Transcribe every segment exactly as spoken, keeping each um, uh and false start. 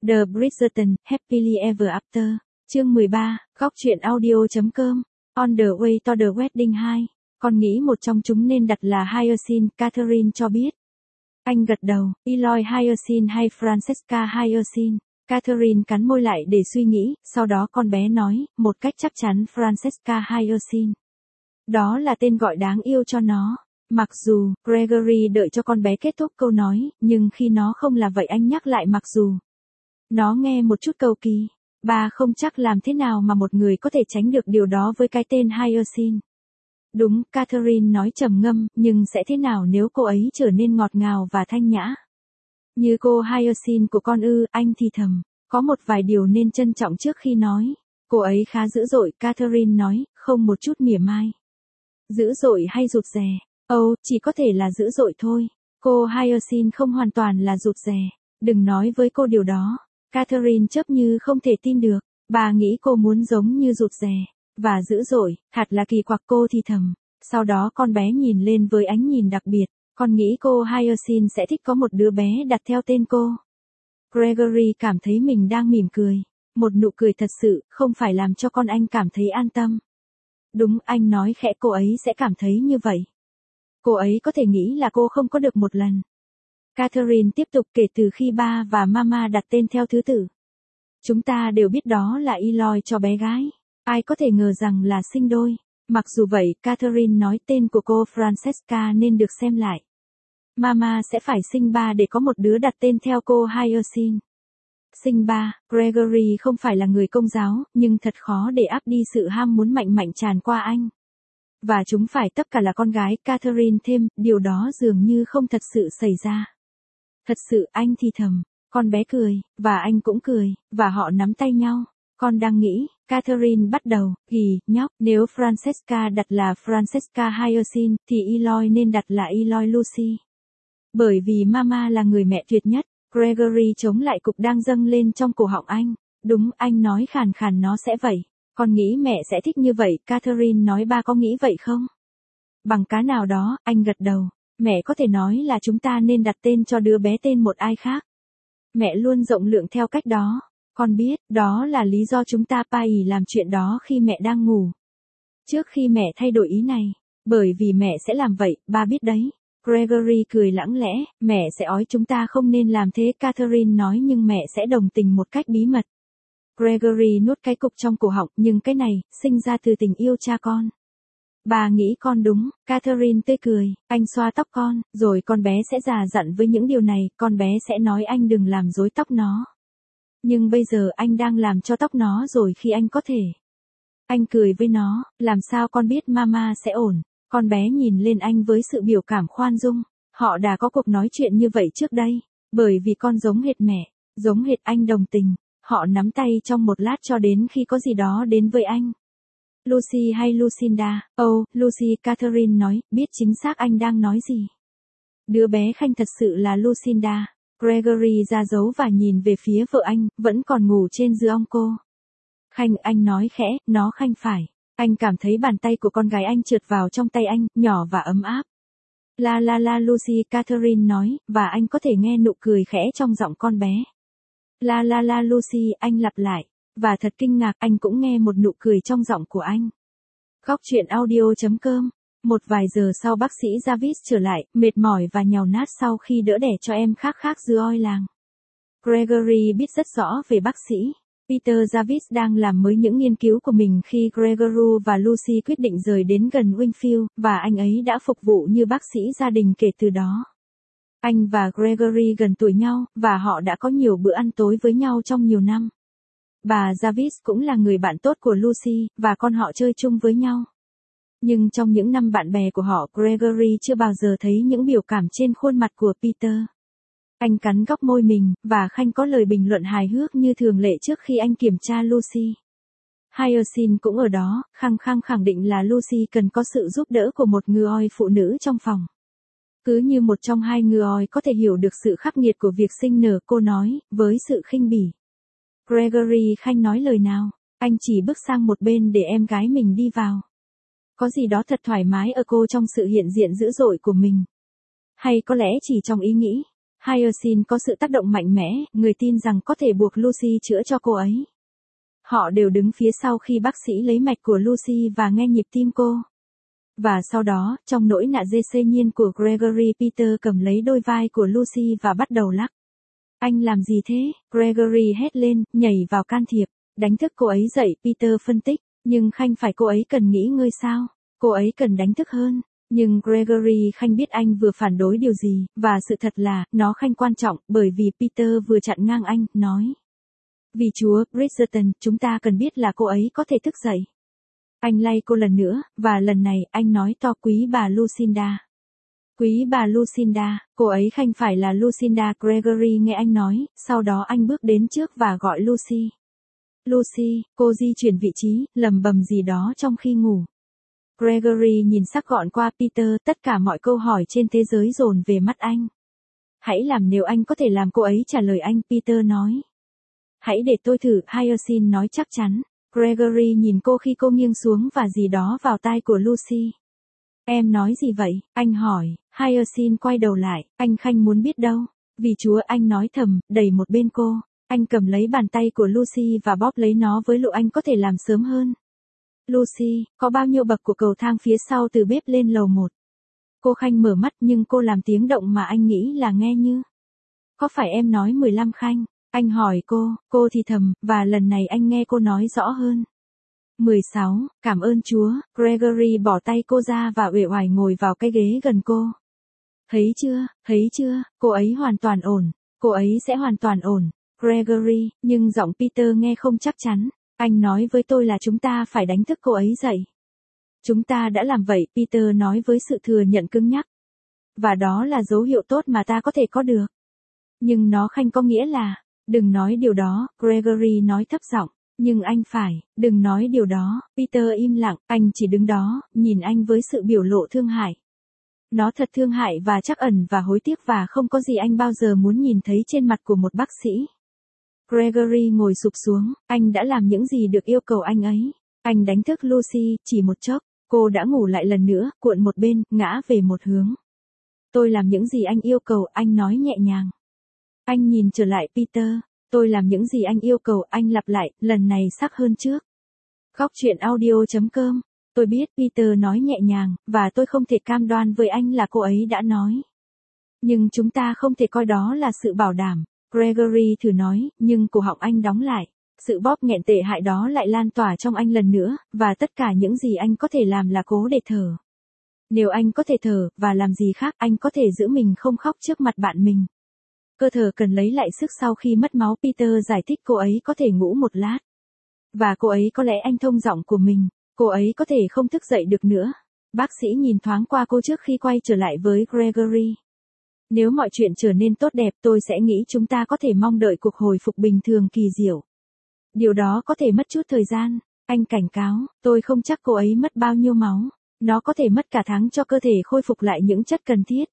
The Bridgerton, Happily Ever After. Chương mười ba, góc truyện audio.com. On the Way to the Wedding hai. Con nghĩ một trong chúng nên đặt là Hyacinth, Catherine cho biết. Anh gật đầu, Eloy Hyacinth hay Francesca Hyacinth. Catherine cắn môi lại để suy nghĩ, sau đó con bé nói, một cách chắc chắn Francesca Hyacinth. Đó là tên gọi đáng yêu cho nó. Mặc dù, Gregory đợi cho con bé kết thúc câu nói, nhưng khi nó không là vậy anh nhắc lại mặc dù. Nó nghe một chút cầu kỳ. Bà không chắc làm thế nào mà một người có thể tránh được điều đó với cái tên Hyacinth. Đúng, Catherine nói trầm ngâm, nhưng sẽ thế nào nếu cô ấy trở nên ngọt ngào và thanh nhã? Như cô Hyacinth của con ư, anh thì thầm. Có một vài điều nên trân trọng trước khi nói. Cô ấy khá dữ dội, Catherine nói, không một chút mỉa mai. Dữ dội hay rụt rè? Ồ, oh, chỉ có thể là dữ dội thôi. Cô Hyacinth không hoàn toàn là rụt rè. Đừng nói với cô điều đó. Catherine chớp như không thể tin được. Bà nghĩ cô muốn giống như rụt rè. Và dữ dội, thật là kỳ quặc, cô thì thầm. Sau đó con bé nhìn lên với ánh nhìn đặc biệt. Con nghĩ cô Hyacinth sẽ thích có một đứa bé đặt theo tên cô. Gregory cảm thấy mình đang mỉm cười. Một nụ cười thật sự, không phải làm cho con anh cảm thấy an tâm. Đúng, anh nói khẽ, cô ấy sẽ cảm thấy như vậy. Cô ấy có thể nghĩ là cô không có được một lần. Catherine tiếp tục kể từ khi ba và mama đặt tên theo thứ tự. Chúng ta đều biết đó là Eloy cho bé gái. Ai có thể ngờ rằng là sinh đôi. Mặc dù vậy, Catherine nói tên của cô Francesca nên được xem lại. Mama sẽ phải sinh ba để có một đứa đặt tên theo cô Hyacinth. Sinh ba, Gregory không phải là người Công giáo, nhưng thật khó để áp đi sự ham muốn mạnh mạnh tràn qua anh. Và chúng phải tất cả là con gái, Catherine thêm, điều đó dường như không thật sự xảy ra. Thật sự, anh thì thầm. Con bé cười, và anh cũng cười, và họ nắm tay nhau. Con đang nghĩ, Catherine bắt đầu, ghi, nhóc, nếu Francesca đặt là Francesca Hyacinth, thì Eloy nên đặt là Eloy Lucy. Bởi vì mama là người mẹ tuyệt nhất. Gregory chống lại cục đang dâng lên trong cổ họng anh. Đúng, anh nói khàn khàn, nó sẽ vậy. Con nghĩ mẹ sẽ thích như vậy, Catherine nói. Ba có nghĩ vậy không? Bằng cá nào đó, anh gật đầu. Mẹ có thể nói là chúng ta nên đặt tên cho đứa bé tên một ai khác. Mẹ luôn rộng lượng theo cách đó. Con biết, đó là lý do chúng ta pa ỉ làm chuyện đó khi mẹ đang ngủ. Trước khi mẹ thay đổi ý này. Bởi vì mẹ sẽ làm vậy, ba biết đấy. Gregory cười lãng lẽ, mẹ sẽ ói chúng ta không nên làm thế, Catherine nói, nhưng mẹ sẽ đồng tình một cách bí mật. Gregory nuốt cái cục trong cổ họng, nhưng cái này, sinh ra từ tình yêu cha con. Bà nghĩ con đúng, Catherine tươi cười, anh xoa tóc con, rồi con bé sẽ già dặn với những điều này, con bé sẽ nói anh đừng làm rối tóc nó. Nhưng bây giờ anh đang làm cho tóc nó rồi khi anh có thể. Anh cười với nó, làm sao con biết mama sẽ ổn. Con bé nhìn lên anh với sự biểu cảm khoan dung. Họ đã có cuộc nói chuyện như vậy trước đây. Bởi vì con giống hệt mẹ. Giống hệt anh, đồng tình. Họ nắm tay trong một lát cho đến khi có gì đó đến với anh. Lucy hay Lucinda? Oh, Lucy, Catherine nói, biết chính xác anh đang nói gì. Đứa bé Khanh thật sự là Lucinda. Gregory ra dấu và nhìn về phía vợ anh, vẫn còn ngủ trên giường cô. Khanh, anh nói khẽ, nó Khanh phải. Anh cảm thấy bàn tay của con gái anh trượt vào trong tay anh, nhỏ và ấm áp. La la la Lucy, Catherine nói, và anh có thể nghe nụ cười khẽ trong giọng con bé. La la la Lucy, anh lặp lại. Và thật kinh ngạc, anh cũng nghe một nụ cười trong giọng của anh. Góc truyện audio.com. Một vài giờ sau bác sĩ Jarvis trở lại, mệt mỏi và nhàu nát sau khi đỡ đẻ cho em khác khác dưa oi làng. Gregory biết rất rõ về bác sĩ. Peter Jarvis đang làm mới những nghiên cứu của mình khi Gregory và Lucy quyết định rời đến gần Wingfield, và anh ấy đã phục vụ như bác sĩ gia đình kể từ đó. Anh và Gregory gần tuổi nhau, và họ đã có nhiều bữa ăn tối với nhau trong nhiều năm. Bà Jarvis cũng là người bạn tốt của Lucy, và con họ chơi chung với nhau. Nhưng trong những năm bạn bè của họ, Gregory chưa bao giờ thấy những biểu cảm trên khuôn mặt của Peter. Anh cắn góc môi mình, và Khanh có lời bình luận hài hước như thường lệ trước khi anh kiểm tra Lucy. Hyacinth cũng ở đó, khăng khăng khẳng định là Lucy cần có sự giúp đỡ của một người oi phụ nữ trong phòng. Cứ như một trong hai người oi có thể hiểu được sự khắc nghiệt của việc sinh nở, cô nói, với sự khinh bỉ. Gregory, Khanh nói lời nào, anh chỉ bước sang một bên để em gái mình đi vào. Có gì đó thật thoải mái ở cô trong sự hiện diện dữ dội của mình. Hay có lẽ chỉ trong ý nghĩ. Hyacinth có sự tác động mạnh mẽ, người tin rằng có thể buộc Lucy chữa cho cô ấy. Họ đều đứng phía sau khi bác sĩ lấy mạch của Lucy và nghe nhịp tim cô. Và sau đó, trong nỗi nạ dê xê nhiên của Gregory, Peter cầm lấy đôi vai của Lucy và bắt đầu lắc. Anh làm gì thế? Gregory hét lên, nhảy vào can thiệp, đánh thức cô ấy dậy. Peter phân tích, nhưng Khanh phải cô ấy cần nghỉ ngơi sao? Cô ấy cần đánh thức hơn. Nhưng Gregory Khanh biết anh vừa phản đối điều gì, và sự thật là, nó Khanh quan trọng, bởi vì Peter vừa chặn ngang anh, nói. Vì Chúa, Bridgerton, chúng ta cần biết là cô ấy có thể thức dậy. Anh lay cô lần nữa, và lần này, anh nói to quý bà Lucinda. Quý bà Lucinda, cô ấy Khanh phải là Lucinda. Gregory nghe anh nói, sau đó anh bước đến trước và gọi Lucy. Lucy, cô di chuyển vị trí, lầm bầm gì đó trong khi ngủ. Gregory nhìn sắc gọn qua Peter, tất cả mọi câu hỏi trên thế giới dồn về mắt anh. Hãy làm nếu anh có thể làm cô ấy trả lời anh, Peter nói. Hãy để tôi thử, Hyacinth nói chắc chắn. Gregory nhìn cô khi cô nghiêng xuống và gì đó vào tai của Lucy. Em nói gì vậy? Anh hỏi. Hyacinth quay đầu lại, anh Khanh muốn biết đâu. Vì Chúa, anh nói thầm, đẩy một bên cô. Anh cầm lấy bàn tay của Lucy và bóp lấy nó với lụ anh có thể làm sớm hơn. Lucy, có bao nhiêu bậc của cầu thang phía sau từ bếp lên lầu một? Cô Khanh mở mắt nhưng cô làm tiếng động mà anh nghĩ là nghe như. Có phải em nói mười lăm Khanh? Anh hỏi cô, cô thì thầm, và lần này anh nghe cô nói rõ hơn. mười sáu, cảm ơn Chúa. Gregory bỏ tay cô ra và uể oải ngồi vào cái ghế gần cô. Thấy chưa, thấy chưa, cô ấy hoàn toàn ổn, cô ấy sẽ hoàn toàn ổn. Gregory, nhưng giọng Peter nghe không chắc chắn. Anh nói với tôi là chúng ta phải đánh thức cô ấy dậy. Chúng ta đã làm vậy, Peter nói với sự thừa nhận cứng nhắc. Và đó là dấu hiệu tốt mà ta có thể có được. Nhưng nó Khanh có nghĩa là, đừng nói điều đó, Gregory nói thấp giọng. Nhưng anh phải, đừng nói điều đó. Peter im lặng, anh chỉ đứng đó, nhìn anh với sự biểu lộ thương hại. Nó thật thương hại và trắc ẩn và hối tiếc và không có gì anh bao giờ muốn nhìn thấy trên mặt của một bác sĩ. Gregory ngồi sụp xuống, anh đã làm những gì được yêu cầu anh ấy. Anh đánh thức Lucy, chỉ một chốc, cô đã ngủ lại lần nữa, cuộn một bên, ngã về một hướng. Tôi làm những gì anh yêu cầu, anh nói nhẹ nhàng. Anh nhìn trở lại Peter, tôi làm những gì anh yêu cầu, anh lặp lại, lần này sắc hơn trước. Góc truyện audio chấm com, tôi biết Peter nói nhẹ nhàng, và tôi không thể cam đoan với anh là cô ấy đã nói. Nhưng chúng ta không thể coi đó là sự bảo đảm. Gregory thử nói, nhưng cổ họng anh đóng lại. Sự bóp nghẹn tệ hại đó lại lan tỏa trong anh lần nữa, và tất cả những gì anh có thể làm là cố để thở. Nếu anh có thể thở, và làm gì khác, anh có thể giữ mình không khóc trước mặt bạn mình. Cơ thể cần lấy lại sức sau khi mất máu. Peter giải thích cô ấy có thể ngủ một lát. Và cô ấy có lẽ anh thông giọng của mình, cô ấy có thể không thức dậy được nữa. Bác sĩ nhìn thoáng qua cô trước khi quay trở lại với Gregory. Nếu mọi chuyện trở nên tốt đẹp, tôi sẽ nghĩ chúng ta có thể mong đợi cuộc hồi phục bình thường kỳ diệu. Điều đó có thể mất chút thời gian. Anh cảnh cáo, tôi không chắc cô ấy mất bao nhiêu máu. Nó có thể mất cả tháng cho cơ thể khôi phục lại những chất cần thiết.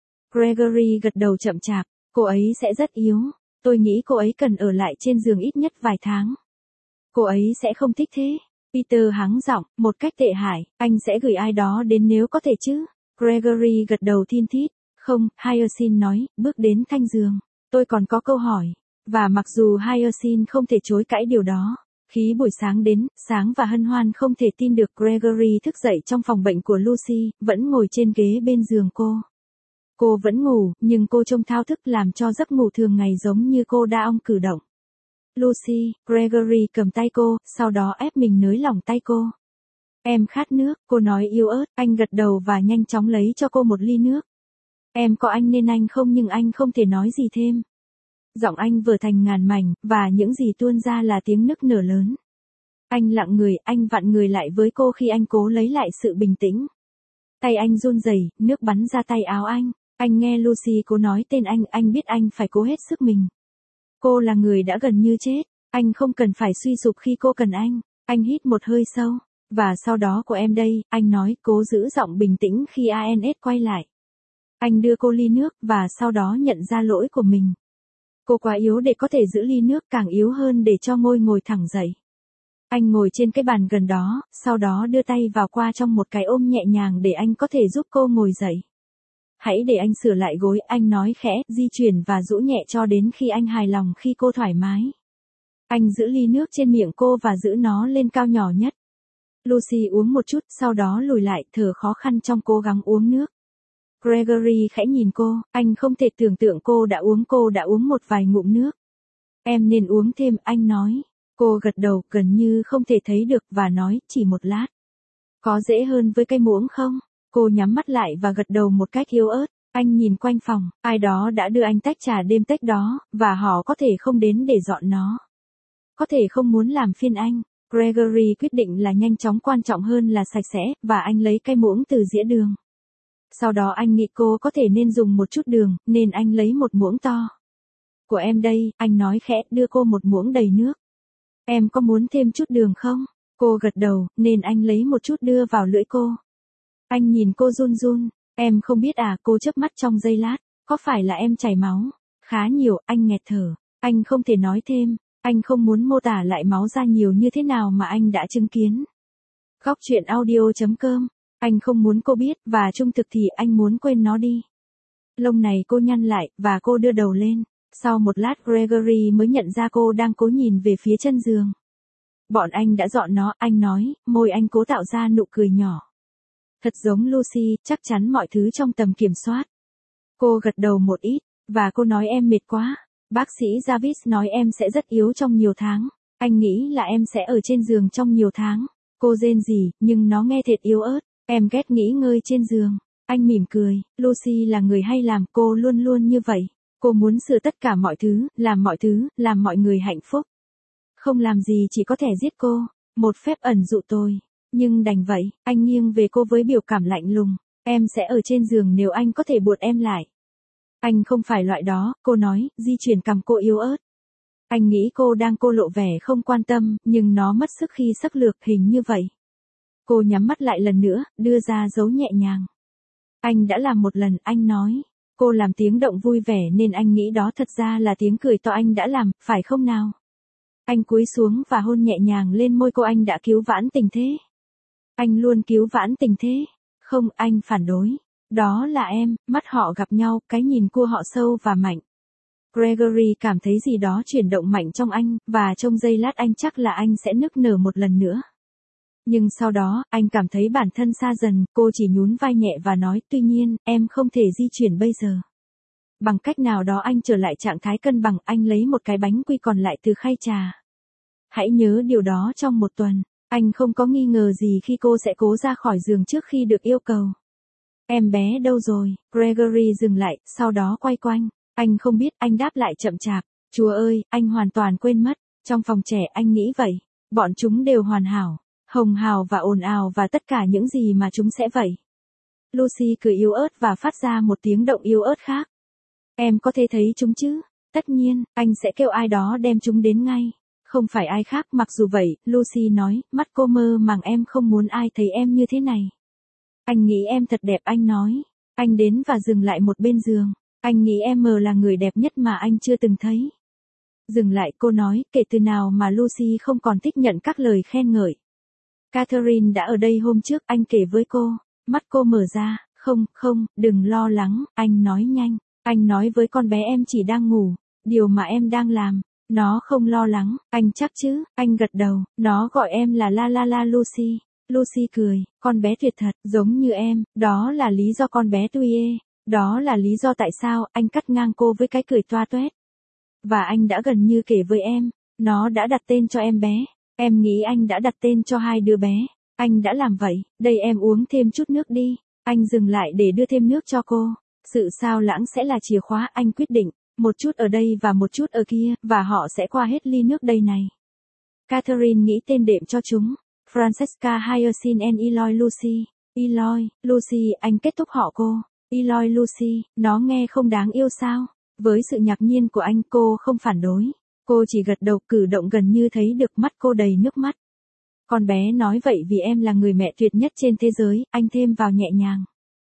Gregory gật đầu chậm chạp, cô ấy sẽ rất yếu. Tôi nghĩ cô ấy cần ở lại trên giường ít nhất vài tháng. Cô ấy sẽ không thích thế. Peter hắng giọng, một cách tệ hại, anh sẽ gửi ai đó đến nếu có thể chứ. Gregory gật đầu thin thít. Không, Hyacinth nói, bước đến thanh giường. Tôi còn có câu hỏi. Và mặc dù Hyacinth không thể chối cãi điều đó, khi buổi sáng đến, sáng và hân hoan không thể tin được Gregory thức dậy trong phòng bệnh của Lucy, vẫn ngồi trên ghế bên giường cô. Cô vẫn ngủ, nhưng cô trông thao thức làm cho giấc ngủ thường ngày giống như cô đa ong cử động. Lucy, Gregory cầm tay cô, sau đó ép mình nới lỏng tay cô. Em khát nước, cô nói yếu ớt, anh gật đầu và nhanh chóng lấy cho cô một ly nước. Em có anh nên anh không nhưng anh không thể nói gì thêm. Giọng anh vừa thành ngàn mảnh, và những gì tuôn ra là tiếng nức nở lớn. Anh lặng người, anh vặn người lại với cô khi anh cố lấy lại sự bình tĩnh. Tay anh run rẩy, nước bắn ra tay áo anh. Anh nghe Lucy cố nói tên anh, anh biết anh phải cố hết sức mình. Cô là người đã gần như chết, anh không cần phải suy sụp khi cô cần anh. Anh hít một hơi sâu, và sau đó của em đây, anh nói, cố giữ giọng bình tĩnh khi a en ét quay lại. Anh đưa cô ly nước, và sau đó nhận ra lỗi của mình. Cô quá yếu để có thể giữ ly nước, càng yếu hơn để cho ngôi ngồi thẳng dậy. Anh ngồi trên cái bàn gần đó, sau đó đưa tay vào qua trong một cái ôm nhẹ nhàng để anh có thể giúp cô ngồi dậy. Hãy để anh sửa lại gối, anh nói khẽ, di chuyển và rũ nhẹ cho đến khi anh hài lòng khi cô thoải mái. Anh giữ ly nước trên miệng cô và giữ nó lên cao nhỏ nhất. Lucy uống một chút, sau đó lùi lại, thở khó khăn trong cố gắng uống nước. Gregory khẽ nhìn cô, anh không thể tưởng tượng cô đã uống cô đã uống một vài ngụm nước. Em nên uống thêm, anh nói. Cô gật đầu, gần như không thể thấy được, và nói, chỉ một lát. Có dễ hơn với cây muỗng không? Cô nhắm mắt lại và gật đầu một cách yếu ớt. Anh nhìn quanh phòng, ai đó đã đưa anh tách trà đêm tách đó, và họ có thể không đến để dọn nó. Có thể không muốn làm phiền anh. Gregory quyết định là nhanh chóng quan trọng hơn là sạch sẽ, và anh lấy cây muỗng từ dĩa đường. Sau đó anh nghĩ cô có thể nên dùng một chút đường, nên anh lấy một muỗng to. Của em đây, anh nói khẽ, đưa cô một muỗng đầy nước. Em có muốn thêm chút đường không? Cô gật đầu, nên anh lấy một chút đưa vào lưỡi cô. Anh nhìn cô run run. Em không biết à, cô chớp mắt trong giây lát. Có phải là em chảy máu? Khá nhiều, anh nghẹt thở. Anh không thể nói thêm. Anh không muốn mô tả lại máu ra nhiều như thế nào mà anh đã chứng kiến. Góc truyện audio chấm com. Anh không muốn cô biết, và trung thực thì anh muốn quên nó đi. Lông này cô nhăn lại, và cô đưa đầu lên. Sau một lát Gregory mới nhận ra cô đang cố nhìn về phía chân giường. Bọn anh đã dọn nó, anh nói, môi anh cố tạo ra nụ cười nhỏ. Thật giống Lucy, chắc chắn mọi thứ trong tầm kiểm soát. Cô gật đầu một ít, và cô nói em mệt quá. Bác sĩ Jarvis nói em sẽ rất yếu trong nhiều tháng. Anh nghĩ là em sẽ ở trên giường trong nhiều tháng. Cô rên rỉ, nhưng nó nghe thiệt yếu ớt. Em ghét nghỉ ngơi trên giường. Anh mỉm cười, Lucy là người hay làm, cô luôn luôn như vậy. Cô muốn sửa tất cả mọi thứ, làm mọi thứ, làm mọi người hạnh phúc. Không làm gì chỉ có thể giết cô. Một phép ẩn dụ tôi. Nhưng đành vậy, anh nghiêng về cô với biểu cảm lạnh lùng. Em sẽ ở trên giường nếu anh có thể buộc em lại. Anh không phải loại đó, cô nói, di chuyển cằm cô yếu ớt. Anh nghĩ cô đang cô lộ vẻ không quan tâm, nhưng nó mất sức khi sắc lược hình như vậy. Cô nhắm mắt lại lần nữa, đưa ra dấu nhẹ nhàng. Anh đã làm một lần, anh nói. Cô làm tiếng động vui vẻ nên anh nghĩ đó thật ra là tiếng cười to anh đã làm, phải không nào? Anh cúi xuống và hôn nhẹ nhàng lên môi cô. Anh đã cứu vãn tình thế. Anh luôn cứu vãn tình thế. Không, anh phản đối. Đó là em. Mắt họ gặp nhau, cái nhìn của họ sâu và mạnh. Gregory cảm thấy gì đó chuyển động mạnh trong anh, và trong giây lát anh chắc là anh sẽ nức nở một lần nữa. Nhưng sau đó, anh cảm thấy bản thân xa dần, cô chỉ nhún vai nhẹ và nói, tuy nhiên, em không thể di chuyển bây giờ. Bằng cách nào đó anh trở lại trạng thái cân bằng, anh lấy một cái bánh quy còn lại từ khay trà. Hãy nhớ điều đó trong một tuần. Anh không có nghi ngờ gì khi cô sẽ cố ra khỏi giường trước khi được yêu cầu. Em bé đâu rồi? Gregory dừng lại, sau đó quay quanh. Anh không biết, anh đáp lại chậm chạp. Chúa ơi, anh hoàn toàn quên mất. Trong phòng trẻ anh nghĩ vậy. Bọn chúng đều hoàn hảo. Hồng hào và ồn ào và tất cả những gì mà chúng sẽ vậy. Lucy cười yếu ớt và phát ra một tiếng động yếu ớt khác. Em có thể thấy chúng chứ? Tất nhiên, anh sẽ kêu ai đó đem chúng đến ngay. Không phải ai khác. Mặc dù vậy, Lucy nói, mắt cô mơ màng, em không muốn ai thấy em như thế này. Anh nghĩ em thật đẹp, anh nói. Anh đến và dừng lại một bên giường. Anh nghĩ em mờ là người đẹp nhất mà anh chưa từng thấy. Dừng lại, cô nói, kể từ nào mà Lucy không còn thích nhận các lời khen ngợi. Catherine đã ở đây hôm trước, anh kể với cô. Mắt cô mở ra, không, không, đừng lo lắng, anh nói nhanh. Anh nói với con bé em chỉ đang ngủ. Điều mà em đang làm. Nó không lo lắng, anh chắc chứ? Anh gật đầu, nó gọi em là la la la Lucy. Lucy cười, con bé tuyệt thật, giống như em, đó là lý do con bé tui ê. Đó là lý do tại sao, anh cắt ngang cô với cái cười toa toét. Và anh đã gần như kể với em, nó đã đặt tên cho em bé. Em nghĩ anh đã đặt tên cho hai đứa bé. Anh đã làm vậy, đây em uống thêm chút nước đi. Anh dừng lại để đưa thêm nước cho cô. Sự sao lãng sẽ là chìa khóa, anh quyết định. Một chút ở đây và một chút ở kia, và họ sẽ qua hết ly nước đây này. Catherine nghĩ tên đệm cho chúng. Francesca Hyacinth and Eloy Lucy. Eloy, Lucy, anh kết thúc họ cô. Eloy Lucy, nó nghe không đáng yêu sao? Với sự ngạc nhiên của anh, cô không phản đối. Cô chỉ gật đầu, cử động gần như thấy được mắt cô đầy nước mắt. Con bé nói vậy vì em là người mẹ tuyệt nhất trên thế giới, anh thêm vào nhẹ nhàng.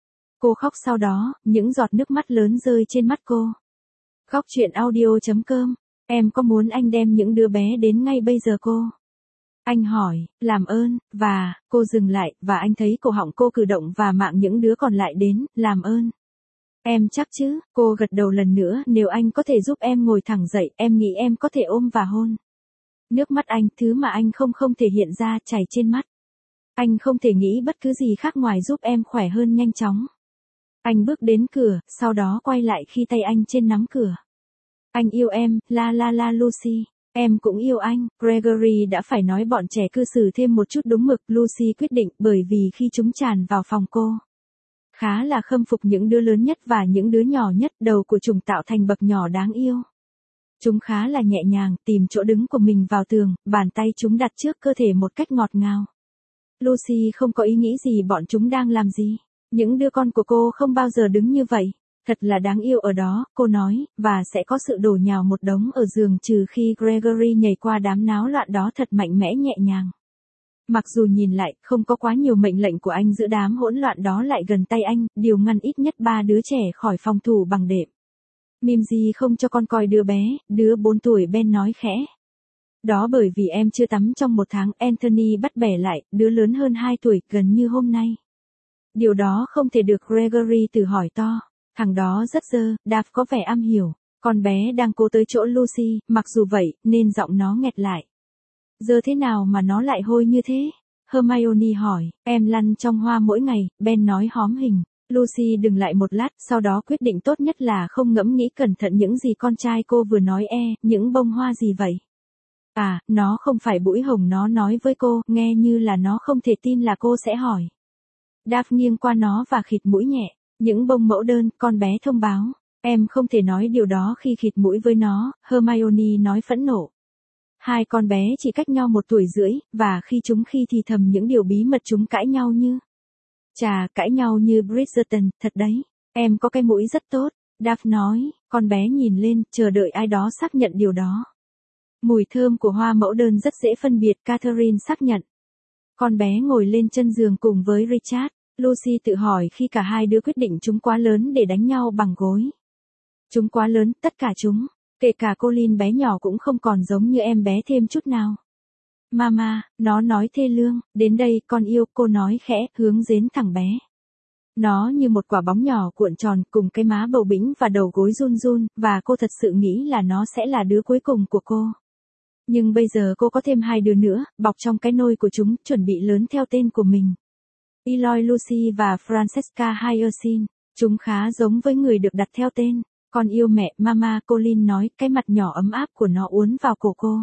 Cô khóc sau đó, những giọt nước mắt lớn rơi trên mắt cô. Góc truyện audio chấm com. Em có muốn anh đem những đứa bé đến ngay bây giờ cô? Anh hỏi, làm ơn, và, cô dừng lại, và anh thấy cổ họng cô cử động và mạng những đứa còn lại đến, làm ơn. Em chắc chứ, cô gật đầu lần nữa, nếu anh có thể giúp em ngồi thẳng dậy, em nghĩ em có thể ôm và hôn. Nước mắt anh, thứ mà anh không không thể hiện ra, chảy trên mắt. Anh không thể nghĩ bất cứ gì khác ngoài giúp em khỏe hơn nhanh chóng. Anh bước đến cửa, sau đó quay lại khi tay anh trên nắm cửa. Anh yêu em, la la la Lucy. Em cũng yêu anh. Gregory đã phải nói bọn trẻ cư xử thêm một chút đúng mực. Lucy quyết định bởi vì khi chúng tràn vào phòng cô. Khá là khâm phục những đứa lớn nhất và những đứa nhỏ nhất, đầu của chúng tạo thành bậc nhỏ đáng yêu. Chúng khá là nhẹ nhàng, tìm chỗ đứng của mình vào tường, bàn tay chúng đặt trước cơ thể một cách ngọt ngào. Lucy không có ý nghĩ gì bọn chúng đang làm gì. Những đứa con của cô không bao giờ đứng như vậy. Thật là đáng yêu ở đó, cô nói, và sẽ có sự đổ nhào một đống ở giường trừ khi Gregory nhảy qua đám náo loạn đó thật mạnh mẽ nhẹ nhàng. Mặc dù nhìn lại, không có quá nhiều mệnh lệnh của anh giữ đám hỗn loạn đó lại gần tay anh, điều ngăn ít nhất ba đứa trẻ khỏi phòng thủ bằng đệm. Mimsy không cho con coi đứa bé, đứa bốn tuổi Ben nói khẽ. Đó bởi vì em chưa tắm trong một tháng, Anthony bắt bẻ lại, đứa lớn hơn hai tuổi, gần như hôm nay. Điều đó không thể được, Gregory tự hỏi to. Thằng đó rất dơ, Dave có vẻ am hiểu. Con bé đang cố tới chỗ Lucy, mặc dù vậy, nên giọng nó nghẹt lại. Giờ thế nào mà nó lại hôi như thế? Hermione hỏi, em lăn trong hoa mỗi ngày, Ben nói hóm hình. Lucy dừng lại một lát, sau đó quyết định tốt nhất là không ngẫm nghĩ cẩn thận những gì con trai cô vừa nói. E, những bông hoa gì vậy? À, nó không phải bũi hồng, nó nói với cô, nghe như là nó không thể tin là cô sẽ hỏi. Dave nghiêng qua nó và khịt mũi nhẹ. Những bông mẫu đơn, con bé thông báo. Em không thể nói điều đó khi khịt mũi với nó, Hermione nói phẫn nộ. Hai con bé chỉ cách nhau một tuổi rưỡi, và khi chúng khi thì thầm những điều bí mật chúng cãi nhau như. Chà, cãi nhau như Bridgerton, thật đấy. Em có cái mũi rất tốt, Dave nói, con bé nhìn lên, chờ đợi ai đó xác nhận điều đó. Mùi thơm của hoa mẫu đơn rất dễ phân biệt, Catherine xác nhận. Con bé ngồi lên chân giường cùng với Richard. Lucy tự hỏi khi cả hai đứa quyết định chúng quá lớn để đánh nhau bằng gối. Chúng quá lớn, tất cả chúng, kể cả Colin bé nhỏ cũng không còn giống như em bé thêm chút nào. Mama, nó nói thê lương, đến đây con yêu, cô nói khẽ, hướng đến thằng bé. Nó như một quả bóng nhỏ cuộn tròn cùng cái má bầu bĩnh và đầu gối run run, và cô thật sự nghĩ là nó sẽ là đứa cuối cùng của cô. Nhưng bây giờ cô có thêm hai đứa nữa, bọc trong cái nôi của chúng, chuẩn bị lớn theo tên của mình. Eloy Lucy và Francesca Hyacinth, chúng khá giống với người được đặt theo tên. Con yêu mẹ, Mama, Colin nói, cái mặt nhỏ ấm áp của nó uốn vào cổ cô.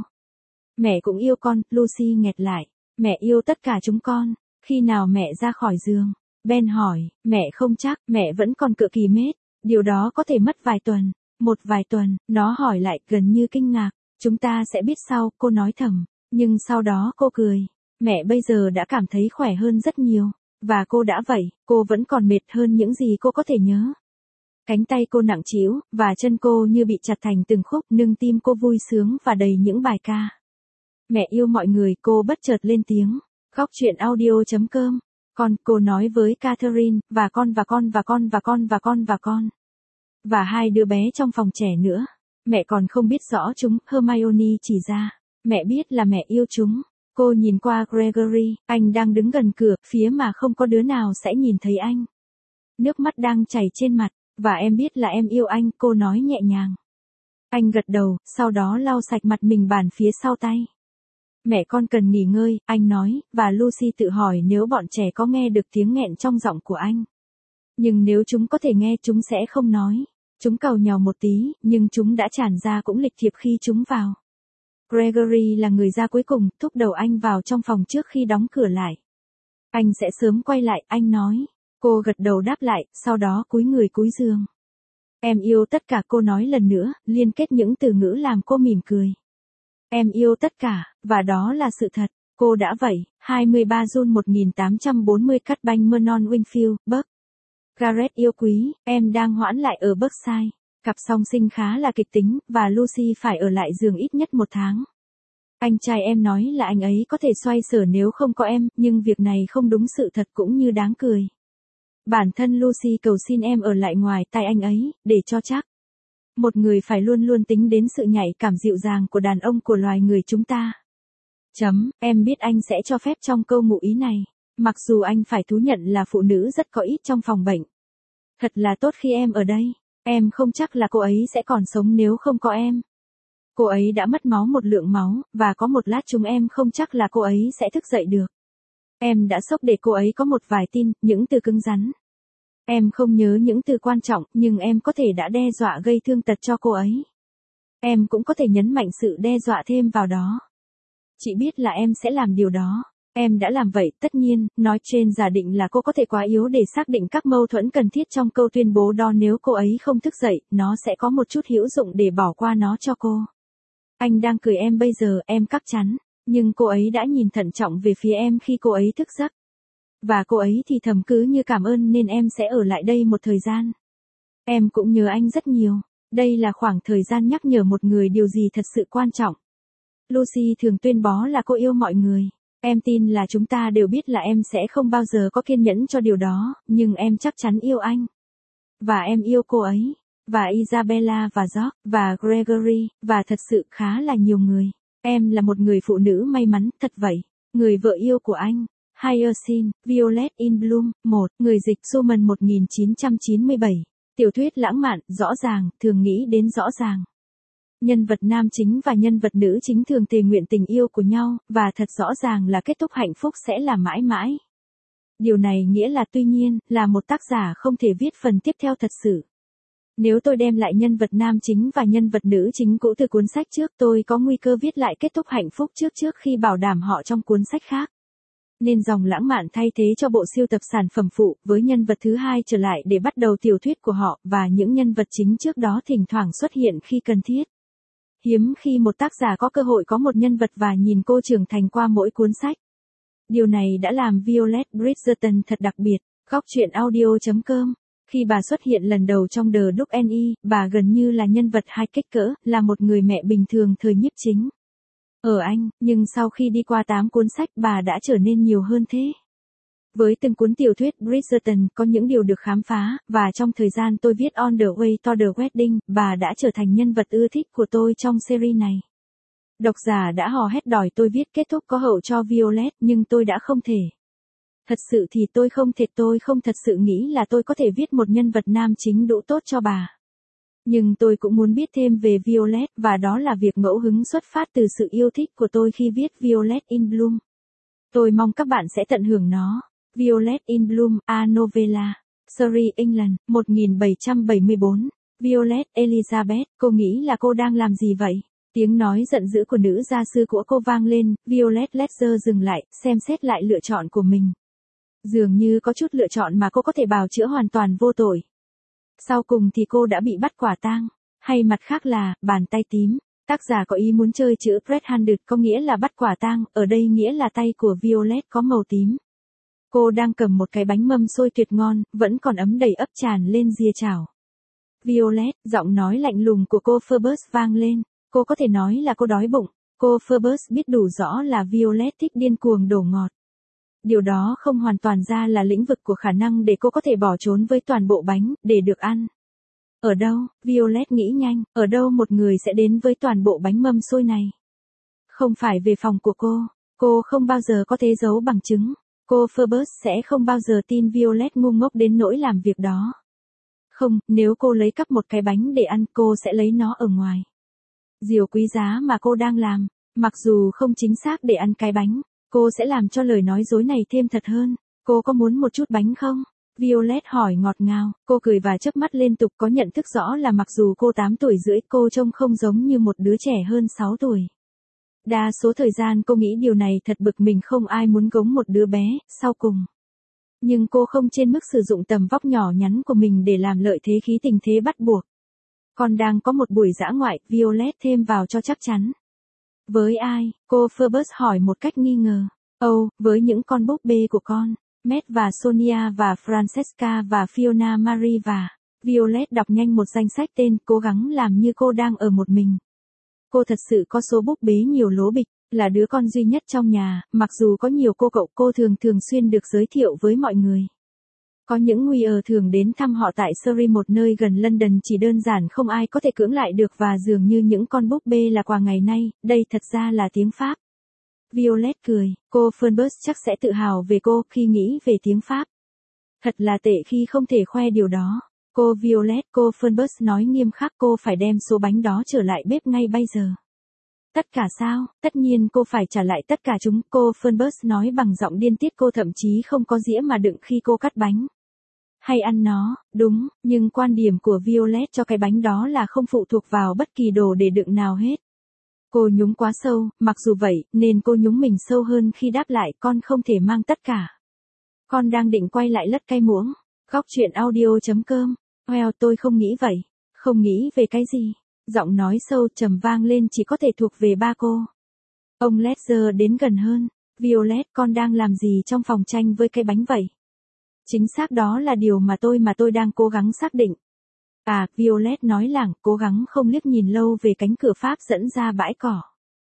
Mẹ cũng yêu con, Lucy nghẹt lại. Mẹ yêu tất cả chúng con. Khi nào mẹ ra khỏi giường? Ben hỏi, mẹ không chắc, mẹ vẫn còn cựa kỳ mết. Điều đó có thể mất vài tuần. Một vài tuần, nó hỏi lại gần như kinh ngạc. Chúng ta sẽ biết sau, cô nói thầm. Nhưng sau đó cô cười. Mẹ bây giờ đã cảm thấy khỏe hơn rất nhiều. Và cô đã vậy, cô vẫn còn mệt hơn những gì cô có thể nhớ. Cánh tay cô nặng trĩu, và chân cô như bị chặt thành từng khúc, nâng tim cô vui sướng và đầy những bài ca. Mẹ yêu mọi người, cô bất chợt lên tiếng. Góc truyện audio chấm com. Con, cô nói với Catherine, và con và con và con và con và con và con. Và hai đứa bé trong phòng trẻ nữa. Mẹ còn không biết rõ chúng, Hermione chỉ ra. Mẹ biết là mẹ yêu chúng. Cô nhìn qua Gregory, anh đang đứng gần cửa, phía mà không có đứa nào sẽ nhìn thấy anh. Nước mắt đang chảy trên mặt, và em biết là em yêu anh, cô nói nhẹ nhàng. Anh gật đầu, sau đó lau sạch mặt mình bàn phía sau tay. Mẹ con cần nghỉ ngơi, anh nói, và Lucy tự hỏi nếu bọn trẻ có nghe được tiếng nghẹn trong giọng của anh. Nhưng nếu chúng có thể nghe chúng sẽ không nói. Chúng càu nhàu một tí, nhưng chúng đã tràn ra cũng lịch thiệp khi chúng vào. Gregory là người ra cuối cùng, thúc đầu anh vào trong phòng trước khi đóng cửa lại. Anh sẽ sớm quay lại, anh nói. Cô gật đầu đáp lại, sau đó cúi người cúi giường. Em yêu tất cả, cô nói lần nữa, liên kết những từ ngữ làm cô mỉm cười. Em yêu tất cả, và đó là sự thật. Cô đã vậy. hai mươi ba June một nghìn tám trăm bốn mươi Cắt banh Vernon Wingfield, Buck. Gareth yêu quý, em đang hoãn lại ở Berkshire. Cặp song sinh khá là kịch tính, và Lucy phải ở lại giường ít nhất một tháng. Anh trai em nói là anh ấy có thể xoay sở nếu không có em, nhưng việc này không đúng sự thật cũng như đáng cười. Bản thân Lucy cầu xin em ở lại ngoài tay anh ấy, để cho chắc. Một người phải luôn luôn tính đến sự nhạy cảm dịu dàng của đàn ông của loài người chúng ta. Chấm, em biết anh sẽ cho phép trong câu ngụ ý này. Mặc dù anh phải thú nhận là phụ nữ rất có ít trong phòng bệnh. Thật là tốt khi em ở đây. Em không chắc là cô ấy sẽ còn sống nếu không có em. Cô ấy đã mất máu một lượng máu, và có một lát chúng em không chắc là cô ấy sẽ thức dậy được. Em đã sốc để cô ấy có một vài tin, những từ cứng rắn. Em không nhớ những từ quan trọng, nhưng em có thể đã đe dọa gây thương tật cho cô ấy. Em cũng có thể nhấn mạnh sự đe dọa thêm vào đó. Chị biết là em sẽ làm điều đó. Em đã làm vậy, tất nhiên, nói trên giả định là cô có thể quá yếu để xác định các mâu thuẫn cần thiết trong câu tuyên bố đó. Nếu cô ấy không thức dậy, nó sẽ có một chút hữu dụng để bỏ qua nó cho cô. Anh đang cười em bây giờ, em chắc chắn. Nhưng cô ấy đã nhìn thận trọng về phía em khi cô ấy thức giấc. Và cô ấy thì thầm cứ như cảm ơn nên em sẽ ở lại đây một thời gian. Em cũng nhớ anh rất nhiều. Đây là khoảng thời gian nhắc nhở một người điều gì thật sự quan trọng. Lucy thường tuyên bố là cô yêu mọi người. Em tin là chúng ta đều biết là em sẽ không bao giờ có kiên nhẫn cho điều đó, nhưng em chắc chắn yêu anh. Và em yêu cô ấy. Và Isabella và George, và Gregory, và thật sự khá là nhiều người. Em là một người phụ nữ may mắn, thật vậy. Người vợ yêu của anh. Hyacinth, Violet in Bloom, một, người dịch Suman một nghìn chín trăm chín mươi bảy. Tiểu thuyết lãng mạn, rõ ràng, thường nghĩ đến rõ ràng. Nhân vật nam chính và nhân vật nữ chính thường thề nguyện tình yêu của nhau, và thật rõ ràng là kết thúc hạnh phúc sẽ là mãi mãi. Điều này nghĩa là tuy nhiên, là một tác giả không thể viết phần tiếp theo thật sự. Nếu tôi đem lại nhân vật nam chính và nhân vật nữ chính cũ từ cuốn sách trước, tôi có nguy cơ viết lại kết thúc hạnh phúc trước trước khi bảo đảm họ trong cuốn sách khác. Nên dòng lãng mạn thay thế cho bộ sưu tập sản phẩm phụ, với nhân vật thứ hai trở lại để bắt đầu tiểu thuyết của họ, và những nhân vật chính trước đó thỉnh thoảng xuất hiện khi cần thiết. Hiếm khi một tác giả có cơ hội có một nhân vật và nhìn cô trưởng thành qua mỗi cuốn sách. Điều này đã làm Violet Bridgerton thật đặc biệt. Góc truyện audio chấm com. Khi bà xuất hiện lần đầu trong The Duke and E, bà gần như là nhân vật hai kích cỡ, là một người mẹ bình thường thời nhiếp chính. Ở Anh, nhưng sau khi đi qua tám cuốn sách bà đã trở nên nhiều hơn thế. Với từng cuốn tiểu thuyết Bridgerton có những điều được khám phá, và trong thời gian tôi viết On the Way to the Wedding, bà đã trở thành nhân vật ưa thích của tôi trong series này. Độc giả đã hò hét đòi tôi viết kết thúc có hậu cho Violet, nhưng tôi đã không thể. Thật sự thì tôi không thể tôi không thật sự nghĩ là tôi có thể viết một nhân vật nam chính đủ tốt cho bà. Nhưng tôi cũng muốn biết thêm về Violet, và đó là việc ngẫu hứng xuất phát từ sự yêu thích của tôi khi viết Violet in Bloom. Tôi mong các bạn sẽ tận hưởng nó. Violet in Bloom, A Novella. Surrey, England, một nghìn bảy trăm bảy mươi tư. Violet Elizabeth, cô nghĩ là cô đang làm gì vậy? Tiếng nói giận dữ của nữ gia sư của cô vang lên, Violet Ledger dừng lại, xem xét lại lựa chọn của mình. Dường như có chút lựa chọn mà cô có thể bào chữa hoàn toàn vô tội. Sau cùng thì cô đã bị bắt quả tang. Hay mặt khác là, bàn tay tím. Tác giả có ý muốn chơi chữ red-handed có nghĩa là bắt quả tang, ở đây nghĩa là tay của Violet có màu tím. Cô đang cầm một cái bánh mâm xôi tuyệt ngon, vẫn còn ấm đầy ấp tràn lên dìa chảo. Violet, giọng nói lạnh lùng của cô Phoebus vang lên. Cô có thể nói là cô đói bụng. Cô Phoebus biết đủ rõ là Violet thích điên cuồng đổ ngọt. Điều đó không hoàn toàn ra là lĩnh vực của khả năng để cô có thể bỏ trốn với toàn bộ bánh, để được ăn. Ở đâu, Violet nghĩ nhanh, ở đâu một người sẽ đến với toàn bộ bánh mâm xôi này? Không phải về phòng của cô, cô không bao giờ có thể giấu bằng chứng. Cô Phoebus sẽ không bao giờ tin Violet ngu ngốc đến nỗi làm việc đó. Không, nếu cô lấy cắp một cái bánh để ăn, cô sẽ lấy nó ở ngoài. Điều quý giá mà cô đang làm, mặc dù không chính xác để ăn cái bánh, cô sẽ làm cho lời nói dối này thêm thật hơn. Cô có muốn một chút bánh không? Violet hỏi ngọt ngào, cô cười và chớp mắt liên tục, có nhận thức rõ là mặc dù cô tám tuổi rưỡi, cô trông không giống như một đứa trẻ hơn sáu tuổi. Đa số thời gian cô nghĩ điều này thật bực mình, không ai muốn gống một đứa bé, sau cùng. Nhưng cô không trên mức sử dụng tầm vóc nhỏ nhắn của mình để làm lợi thế khí tình thế bắt buộc. Con đang có một buổi dã ngoại, Violet thêm vào cho chắc chắn. Với ai? Cô Phoebus hỏi một cách nghi ngờ. Ồ, oh, với những con búp bê của con. Matt và Sonia và Francesca và Fiona Marie và... Violet đọc nhanh một danh sách tên, cố gắng làm như cô đang ở một mình. Cô thật sự có số búp bê nhiều lố bịch, là đứa con duy nhất trong nhà, mặc dù có nhiều cô cậu, cô thường thường xuyên được giới thiệu với mọi người. Có những Weir thường đến thăm họ tại Surrey, một nơi gần London, chỉ đơn giản không ai có thể cưỡng lại được, và dường như những con búp bê là quà ngày nay, đây thật ra là tiếng Pháp. Violet cười, cô Phoebus chắc sẽ tự hào về cô khi nghĩ về tiếng Pháp. Thật là tệ khi không thể khoe điều đó. Cô Violet, cô Fernbus nói nghiêm khắc cô phải đem số bánh đó trở lại bếp ngay bây giờ. Tất cả sao? Tất nhiên cô phải trả lại tất cả chúng, cô Fernbus nói bằng giọng điên tiết, cô thậm chí không có dĩa mà đựng khi cô cắt bánh. Hay ăn nó, đúng, nhưng quan điểm của Violet cho cái bánh đó là không phụ thuộc vào bất kỳ đồ để đựng nào hết. Cô nhúng quá sâu, mặc dù vậy, nên cô nhúng mình sâu hơn khi đáp lại, con không thể mang tất cả. Con đang định quay lại lất cây muỗng. Góc chuyện audio.com. Well, tôi không nghĩ vậy. Không nghĩ về cái gì? Giọng nói sâu trầm vang lên chỉ có thể thuộc về ba cô. Ông Ledger đến gần hơn. Violet, con đang làm gì trong phòng tranh với cái bánh vậy? Chính xác đó là điều mà tôi mà tôi đang cố gắng xác định. À, Violet nói lảng, cố gắng không liếc nhìn lâu về cánh cửa Pháp dẫn ra bãi cỏ.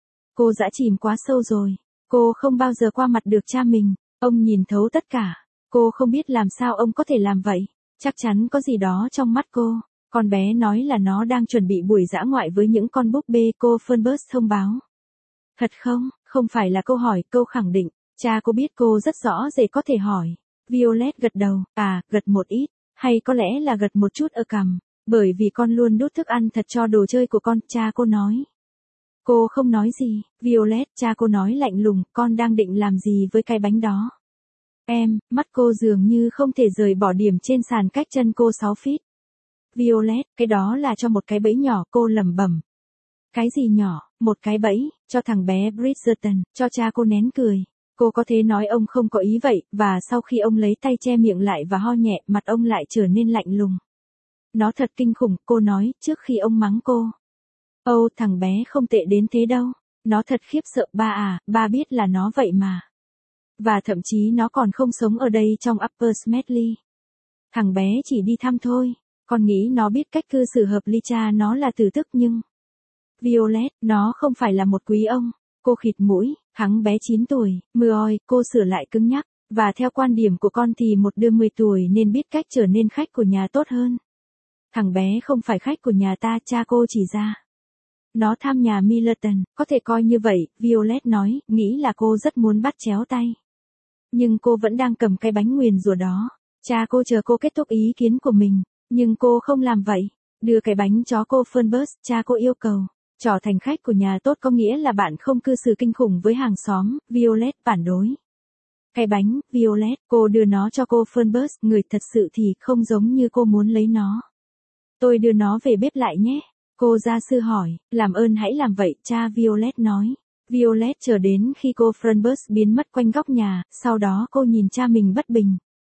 Cô đã chìm quá sâu rồi. Cô không bao giờ qua mặt được cha mình. Ông nhìn thấu tất cả. Cô không biết làm sao ông có thể làm vậy. Chắc chắn có gì đó trong mắt cô. Con bé nói là nó đang chuẩn bị buổi dã ngoại với những con búp bê, cô Fernbus thông báo. Thật không? Không phải là câu hỏi, câu khẳng định. Cha cô biết cô rất rõ rệt có thể hỏi. Violet gật đầu, à, gật một ít. Hay có lẽ là gật một chút ở cằm. Bởi vì con luôn đút thức ăn thật cho đồ chơi của con, cha cô nói. Cô không nói gì. Violet, cha cô nói lạnh lùng, con đang định làm gì với cái bánh đó? Em, mắt cô dường như không thể rời bỏ điểm trên sàn cách chân cô sáu feet. Violet, cái đó là cho một cái bẫy nhỏ, cô lẩm bẩm. Cái gì nhỏ? Một cái bẫy, cho thằng bé Bridgerton, cho cha cô nén cười. Cô có thể nói ông không có ý vậy, và sau khi ông lấy tay che miệng lại và ho nhẹ, mặt ông lại trở nên lạnh lùng. Nó thật kinh khủng, cô nói, trước khi ông mắng cô. Âu, thằng bé không tệ đến thế đâu. Nó thật khiếp sợ, ba à, ba biết là nó vậy mà. Và thậm chí nó còn không sống ở đây trong Upper Smedley. Thằng bé chỉ đi thăm thôi. Con nghĩ nó biết cách cư xử hợp ly, cha nó là tử tức nhưng... Violet, nó không phải là một quý ông. Cô khịt mũi, thằng bé chín tuổi, mưa oi, cô sửa lại cứng nhắc. Và theo quan điểm của con thì một đứa mười tuổi nên biết cách trở nên khách của nhà tốt hơn. Thằng bé không phải khách của nhà ta, cha cô chỉ ra. Nó thăm nhà Millerton, có thể coi như vậy, Violet nói, nghĩ là cô rất muốn bắt chéo tay. Nhưng cô vẫn đang cầm cái bánh nguyền rủa đó. Cha cô chờ cô kết thúc ý kiến của mình, nhưng cô không làm vậy. Đưa cái bánh cho cô Fernbus, cha cô yêu cầu. Trở thành khách của nhà tốt có nghĩa là bạn không cư xử kinh khủng với hàng xóm, Violet phản đối. Cái bánh, Violet, cô đưa nó cho cô Fernbus, người thật sự thì không giống như cô muốn lấy nó. Tôi đưa nó về bếp lại nhé. Cô gia sư hỏi, làm ơn hãy làm vậy, cha Violet nói. Violet chờ đến khi cô Fernbus biến mất quanh góc nhà, sau đó cô nhìn cha mình bất bình.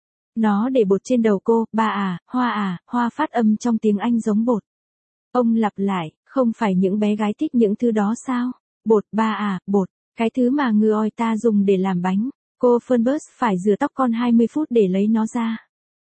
Nó để bột trên đầu cô, ba à, hoa à, hoa phát âm trong tiếng Anh giống bột. Ông lặp lại, không phải những bé gái thích những thứ đó sao? Bột, ba à, bột, cái thứ mà ngư oi ta dùng để làm bánh. Cô Fernbus phải rửa tóc con hai mươi phút để lấy nó ra.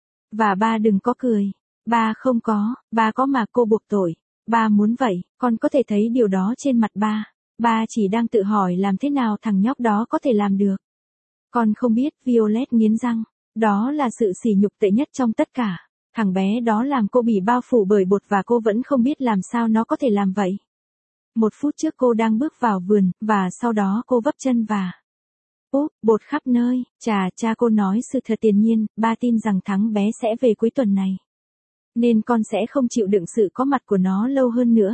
Và ba đừng có cười. Ba không có, ba có mà, cô buộc tội. Ba muốn vậy, con có thể thấy điều đó trên mặt ba. Ba chỉ đang tự hỏi làm thế nào thằng nhóc đó có thể làm được. Con không biết, Violet nghiến răng. Đó là sự sỉ nhục tệ nhất trong tất cả. Thằng bé đó làm cô bị bao phủ bởi bột và cô vẫn không biết làm sao nó có thể làm vậy. Một phút trước cô đang bước vào vườn, và sau đó cô vấp chân và... Úp, bột khắp nơi, chà, cha cô nói sự thật tiền nhiên, ba tin rằng thằng bé sẽ về cuối tuần này. Nên con sẽ không chịu đựng sự có mặt của nó lâu hơn nữa.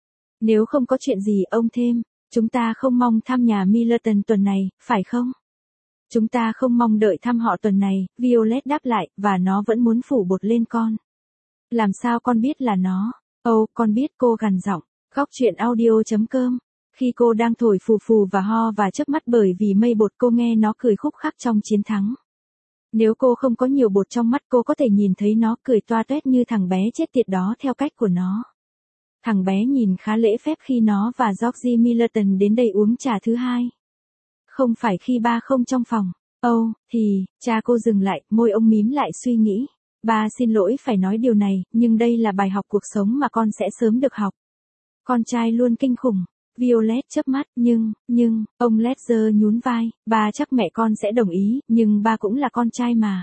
Nếu không có chuyện gì, ông thêm, chúng ta không mong thăm nhà Millerton tuần này, phải không? Chúng ta không mong đợi thăm họ tuần này, Violet đáp lại, và nó vẫn muốn phủ bột lên con. Làm sao con biết là nó? Ồ, oh, con biết, cô gằn giọng. Góc chuyện audio.com. Khi cô đang thổi phù phù và ho và chớp mắt bởi vì mây bột, cô nghe nó cười khúc khắc trong chiến thắng. Nếu cô không có nhiều bột trong mắt, cô có thể nhìn thấy nó cười toa toét như thằng bé chết tiệt đó theo cách của nó. Thằng bé nhìn khá lễ phép khi nó và Georgie Millerton đến đây uống trà thứ hai. Không phải khi ba không trong phòng. Ồ, oh, thì, cha cô dừng lại, môi ông mím lại suy nghĩ. Ba xin lỗi phải nói điều này, nhưng đây là bài học cuộc sống mà con sẽ sớm được học. Con trai luôn kinh khủng. Violet chớp mắt, nhưng, nhưng, ông Ledger nhún vai, ba chắc mẹ con sẽ đồng ý, nhưng ba cũng là con trai mà.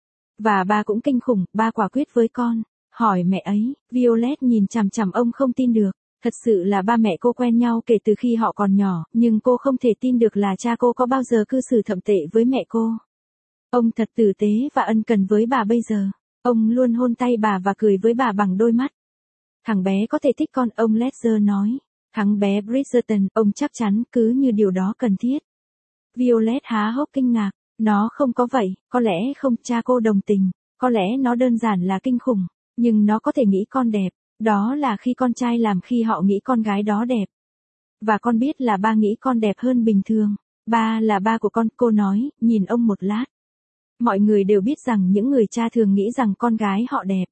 Và ba cũng kinh khủng, ba quả quyết với con. Hỏi mẹ ấy, Violet nhìn chằm chằm ông không tin được. Thật sự là ba mẹ cô quen nhau kể từ khi họ còn nhỏ, nhưng cô không thể tin được là cha cô có bao giờ cư xử thậm tệ với mẹ cô. Ông thật tử tế và ân cần với bà bây giờ. Ông luôn hôn tay bà và cười với bà bằng đôi mắt. Thằng bé có thể thích con, ông Ledger nói. Thằng bé Bridgerton, ông chắc chắn, cứ như điều đó cần thiết. Violet há hốc kinh ngạc. Nó không có vậy, có lẽ không, cha cô đồng tình. Có lẽ nó đơn giản là kinh khủng. Nhưng nó có thể nghĩ con đẹp. Đó là khi con trai làm khi họ nghĩ con gái đó đẹp. Và con biết là ba nghĩ con đẹp hơn bình thường. Ba là ba của con, cô nói, nhìn ông một lát. Mọi người đều biết rằng những người cha thường nghĩ rằng con gái họ đẹp.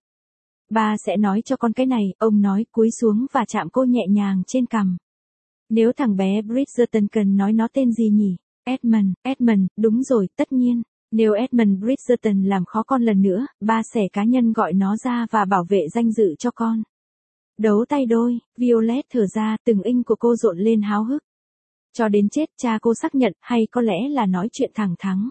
Ba sẽ nói cho con cái này, ông nói, cúi xuống và chạm cô nhẹ nhàng trên cằm. Nếu thằng bé Bridgerton cần nói nó tên gì nhỉ? Edmund, Edmund, đúng rồi, tất nhiên. Nếu Edmund Bridgerton làm khó con lần nữa, ba sẽ cá nhân gọi nó ra và bảo vệ danh dự cho con. Đấu tay đôi, Violet thở ra, từng inch của cô rộn lên háo hức. Cho đến chết, cha cô xác nhận, hay có lẽ là nói chuyện thẳng thắn.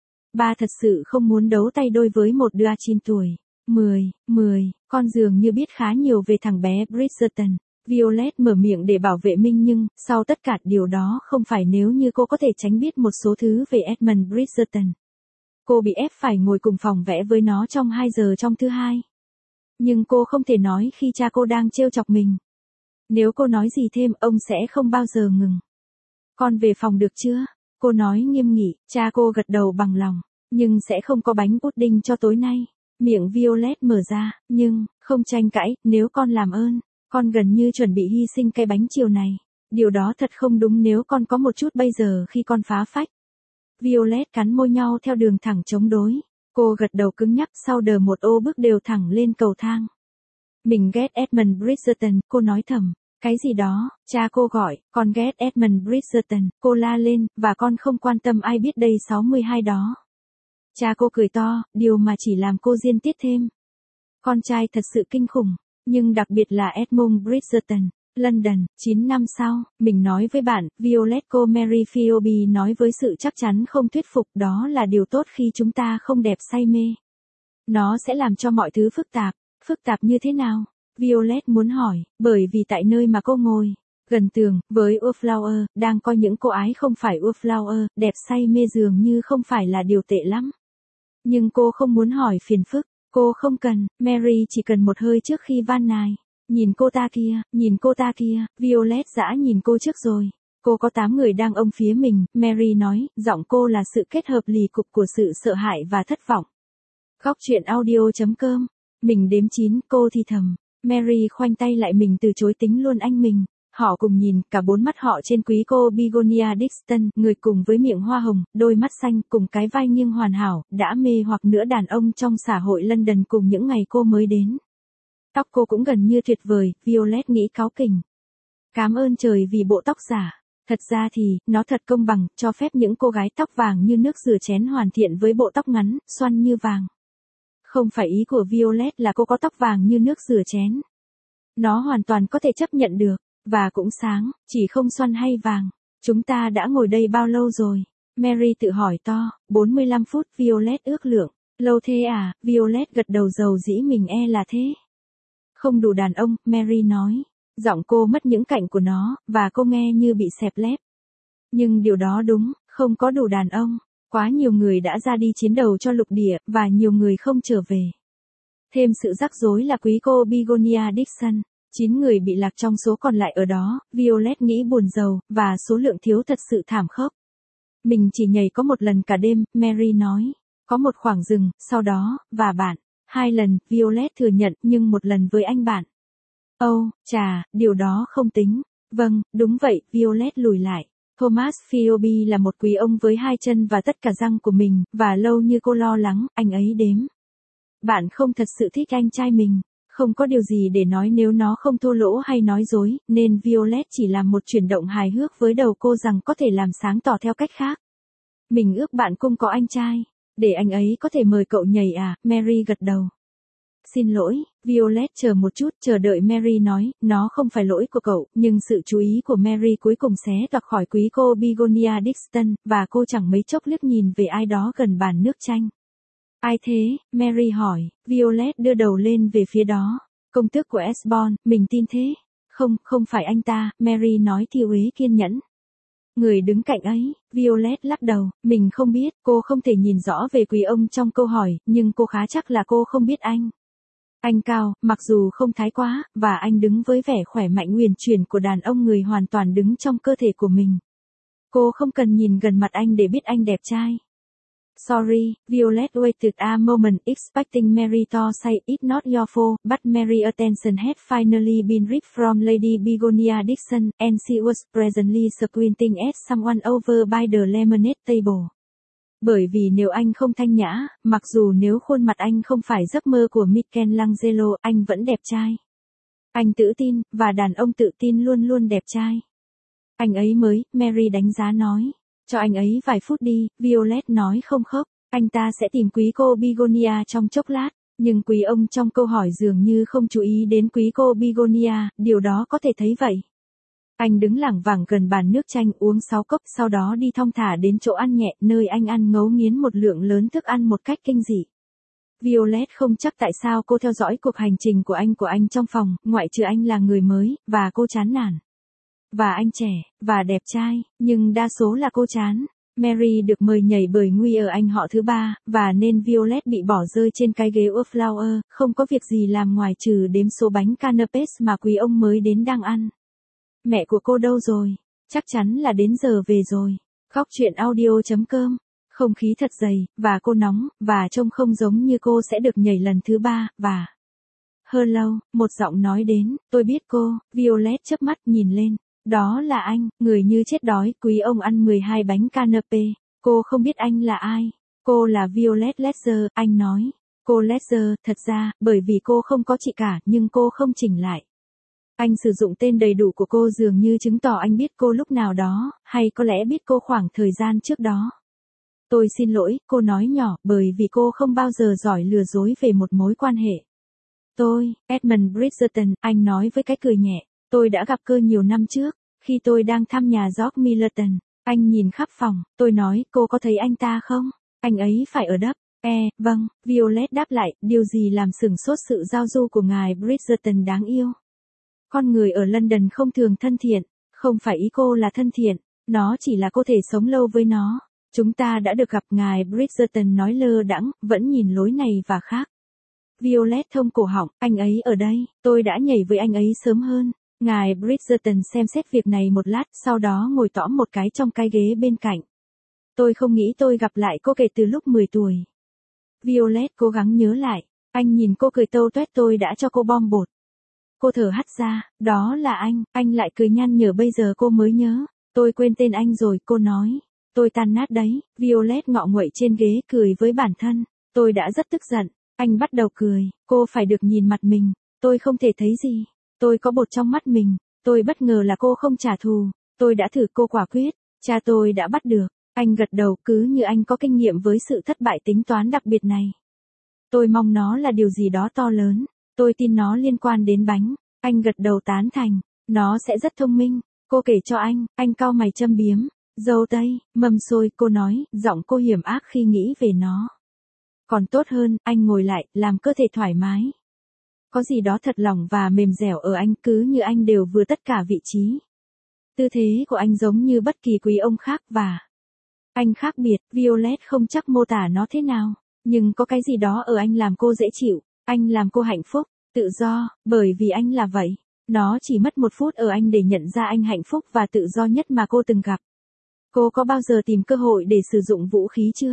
Ba thật sự không muốn đấu tay đôi với một đứa chín tuổi. mười, mười, con dường như biết khá nhiều về thằng bé Bridgerton. Violet mở miệng để bảo vệ Minh nhưng, sau tất cả điều đó không phải nếu như cô có thể tránh biết một số thứ về Edmund Bridgerton. Cô bị ép phải ngồi cùng phòng vẽ với nó trong hai giờ trong thứ hai. Nhưng cô không thể nói khi cha cô đang trêu chọc mình. Nếu cô nói gì thêm, ông sẽ không bao giờ ngừng. Con về phòng được chưa? Cô nói nghiêm nghị, cha cô gật đầu bằng lòng. Nhưng sẽ không có bánh pudding cho tối nay. Miệng Violet mở ra, nhưng, không tranh cãi, nếu con làm ơn. Con gần như chuẩn bị hy sinh cái bánh chiều này. Điều đó thật không đúng nếu con có một chút bây giờ khi con phá phách. Violet cắn môi nhau theo đường thẳng chống đối. Cô gật đầu cứng nhắc sau đờ một ô bước đều thẳng lên cầu thang. Mình ghét Edmund Bridgerton, cô nói thầm. Cái gì đó, cha cô gọi, con ghét Edmund Bridgerton, cô la lên, và con không quan tâm ai biết đây sáu mươi hai đó. Cha cô cười to, điều mà chỉ làm cô diên tiết thêm. Con trai thật sự kinh khủng, nhưng đặc biệt là Edmund Bridgerton. London, chín năm sau, mình nói với bạn, Violet cô Mary Philby nói với sự chắc chắn không thuyết phục, đó là điều tốt khi chúng ta không đẹp say mê. Nó sẽ làm cho mọi thứ phức tạp. Phức tạp như thế nào? Violet muốn hỏi, bởi vì tại nơi mà cô ngồi, gần tường, với Wallflower, đang coi những cô ái không phải Wallflower, đẹp say mê dường như không phải là điều tệ lắm. Nhưng cô không muốn hỏi phiền phức, cô không cần, Mary chỉ cần một hơi trước khi van nài. Nhìn cô ta kia, nhìn cô ta kia, Violet dã nhìn cô trước rồi. Cô có tám người đang ôm phía mình, Mary nói, giọng cô là sự kết hợp lì cục của sự sợ hãi và thất vọng. Góc truyện audio chấm com. Mình đếm chín, cô thì thầm. Mary khoanh tay lại, mình từ chối tính luôn anh mình. Họ cùng nhìn, cả bốn mắt họ trên quý cô Begonia Dixon, người cùng với miệng hoa hồng, đôi mắt xanh, cùng cái vai nghiêng hoàn hảo, đã mê hoặc nửa đàn ông trong xã hội London cùng những ngày cô mới đến. Tóc cô cũng gần như tuyệt vời, Violet nghĩ cáu kỉnh. Cảm ơn trời vì bộ tóc giả. Thật ra thì, nó thật công bằng, cho phép những cô gái tóc vàng như nước rửa chén hoàn thiện với bộ tóc ngắn, xoăn như vàng. Không phải ý của Violet là cô có tóc vàng như nước rửa chén. Nó hoàn toàn có thể chấp nhận được, và cũng sáng, chỉ không xoăn hay vàng. Chúng ta đã ngồi đây bao lâu rồi? Mary tự hỏi to, bốn mươi lăm phút, Violet ước lượng. Lâu thế à? Violet gật đầu dầu dĩ mình e là thế. Không đủ đàn ông, Mary nói. Giọng cô mất những cạnh của nó, và cô nghe như bị xẹp lép. Nhưng điều đó đúng, không có đủ đàn ông. Quá nhiều người đã ra đi chiến đấu cho lục địa, và nhiều người không trở về. Thêm sự rắc rối là quý cô Begonia Dixon. Chín người bị lạc trong số còn lại ở đó, Violet nghĩ buồn rầu, và số lượng thiếu thật sự thảm khốc. Mình chỉ nhảy có một lần cả đêm, Mary nói. Có một khoảng dừng, sau đó, và bạn. Hai lần, Violet thừa nhận, nhưng một lần với anh bạn. Âu, oh, chà, điều đó không tính. Vâng, đúng vậy, Violet lùi lại. Thomas Philby là một quý ông với hai chân và tất cả răng của mình, và lâu như cô lo lắng, anh ấy đếm. Bạn không thật sự thích anh trai mình. Không có điều gì để nói nếu nó không thô lỗ hay nói dối, nên Violet chỉ làm một chuyển động hài hước với đầu cô rằng có thể làm sáng tỏ theo cách khác. Mình ước bạn cũng có anh trai. Để anh ấy có thể mời cậu nhảy à, Mary gật đầu. Xin lỗi, Violet chờ một chút, chờ đợi Mary nói, nó không phải lỗi của cậu, nhưng sự chú ý của Mary cuối cùng xé toạc khỏi quý cô Begonia Dixon, và cô chẳng mấy chốc liếc nhìn về ai đó gần bàn nước chanh. Ai thế? Mary hỏi, Violet đưa đầu lên về phía đó. Công tước của Esbon, mình tin thế. Không, không phải anh ta, Mary nói thiêu úy kiên nhẫn. Người đứng cạnh ấy, Violet lắc đầu, mình không biết, cô không thể nhìn rõ về quý ông trong câu hỏi, nhưng cô khá chắc là cô không biết anh. Anh cao, mặc dù không thái quá, và anh đứng với vẻ khỏe mạnh uyển chuyển của đàn ông người hoàn toàn đứng trong cơ thể của mình. Cô không cần nhìn gần mặt anh để biết anh đẹp trai. Sorry, Violet waited a moment expecting Mary to say it's not your fault, but Mary's attention had finally been ripped from Lady Begonia Dixon, and she was presently squinting at someone over by the lemonade table. Bởi vì nếu anh không thanh nhã, mặc dù nếu khuôn mặt anh không phải giấc mơ của Michelangelo, anh vẫn đẹp trai. Anh tự tin, và đàn ông tự tin luôn luôn đẹp trai. Anh ấy mới, Mary đánh giá nói. Cho anh ấy vài phút đi, Violet nói không khóc, anh ta sẽ tìm quý cô Begonia trong chốc lát, nhưng quý ông trong câu hỏi dường như không chú ý đến quý cô Begonia, điều đó có thể thấy vậy. Anh đứng lẳng vẳng gần bàn nước chanh uống sáu cốc, sau đó đi thong thả đến chỗ ăn nhẹ, nơi anh ăn ngấu nghiến một lượng lớn thức ăn một cách kinh dị. Violet không chắc tại sao cô theo dõi cuộc hành trình của anh của anh trong phòng, ngoại trừ anh là người mới, và cô chán nản. Và anh trẻ, và đẹp trai, nhưng đa số là cô chán. Mary được mời nhảy bởi Nguy ở anh họ thứ ba, và nên Violet bị bỏ rơi trên cái ghế Wallflower, không có việc gì làm ngoài trừ đếm số bánh canapés mà quý ông mới đến đang ăn. Mẹ của cô đâu rồi? Chắc chắn là đến giờ về rồi. Góc truyện audio chấm com. Không khí thật dày, và cô nóng, và trông không giống như cô sẽ được nhảy lần thứ ba, và... Hello, một giọng nói đến, tôi biết cô, Violet chớp mắt nhìn lên. Đó là anh, người như chết đói, quý ông ăn mười hai bánh canapé. Cô không biết anh là ai. Cô là Violet Ledger, anh nói. Cô Ledger, thật ra, bởi vì cô không có chị cả, nhưng cô không chỉnh lại. Anh sử dụng tên đầy đủ của cô dường như chứng tỏ anh biết cô lúc nào đó, hay có lẽ biết cô khoảng thời gian trước đó. Tôi xin lỗi, cô nói nhỏ, bởi vì cô không bao giờ giỏi lừa dối về một mối quan hệ. Tôi, Edmund Bridgerton, anh nói với cái cười nhẹ. Tôi đã gặp cơ nhiều năm trước, khi tôi đang thăm nhà George Millerton. Anh nhìn khắp phòng, tôi nói, cô có thấy anh ta không? Anh ấy phải ở đắp. E, vâng, Violet đáp lại, điều gì làm sửng sốt sự giao du của ngài Bridgerton đáng yêu. Con người ở London không thường thân thiện, không phải ý cô là thân thiện, nó chỉ là cô thể sống lâu với nó. Chúng ta đã được gặp ngài Bridgerton nói lơ đãng, vẫn nhìn lối này và khác. Violet thông cổ họng, anh ấy ở đây, tôi đã nhảy với anh ấy sớm hơn. Ngài Bridgerton xem xét việc này một lát, sau đó ngồi tõm một cái trong cái ghế bên cạnh. Tôi không nghĩ tôi gặp lại cô kể từ lúc mười tuổi. Violet cố gắng nhớ lại, anh nhìn cô cười tâu tuét tôi đã cho cô bom bột. Cô thở hắt ra, đó là anh, anh lại cười nhăn nhở bây giờ cô mới nhớ. Tôi quên tên anh rồi, cô nói. Tôi tan nát đấy, Violet ngọ nguậy trên ghế cười với bản thân. Tôi đã rất tức giận, anh bắt đầu cười, cô phải được nhìn mặt mình, tôi không thể thấy gì. Tôi có bột trong mắt mình, tôi bất ngờ là cô không trả thù, tôi đã thử cô quả quyết, cha tôi đã bắt được, anh gật đầu cứ như anh có kinh nghiệm với sự thất bại tính toán đặc biệt này. Tôi mong nó là điều gì đó to lớn, tôi tin nó liên quan đến bánh, anh gật đầu tán thành, nó sẽ rất thông minh, cô kể cho anh, anh cau mày châm biếm, dâu tây, mâm xôi, cô nói, giọng cô hiểm ác khi nghĩ về nó. Còn tốt hơn, anh ngồi lại, làm cơ thể thoải mái. Có gì đó thật lòng và mềm dẻo ở anh, cứ như anh đều vừa tất cả vị trí. Tư thế của anh giống như bất kỳ quý ông khác và... Anh khác biệt, Violet không chắc mô tả nó thế nào, nhưng có cái gì đó ở anh làm cô dễ chịu, anh làm cô hạnh phúc, tự do, bởi vì anh là vậy. Nó chỉ mất một phút ở anh để nhận ra anh hạnh phúc và tự do nhất mà cô từng gặp. Cô có bao giờ tìm cơ hội để sử dụng vũ khí chưa?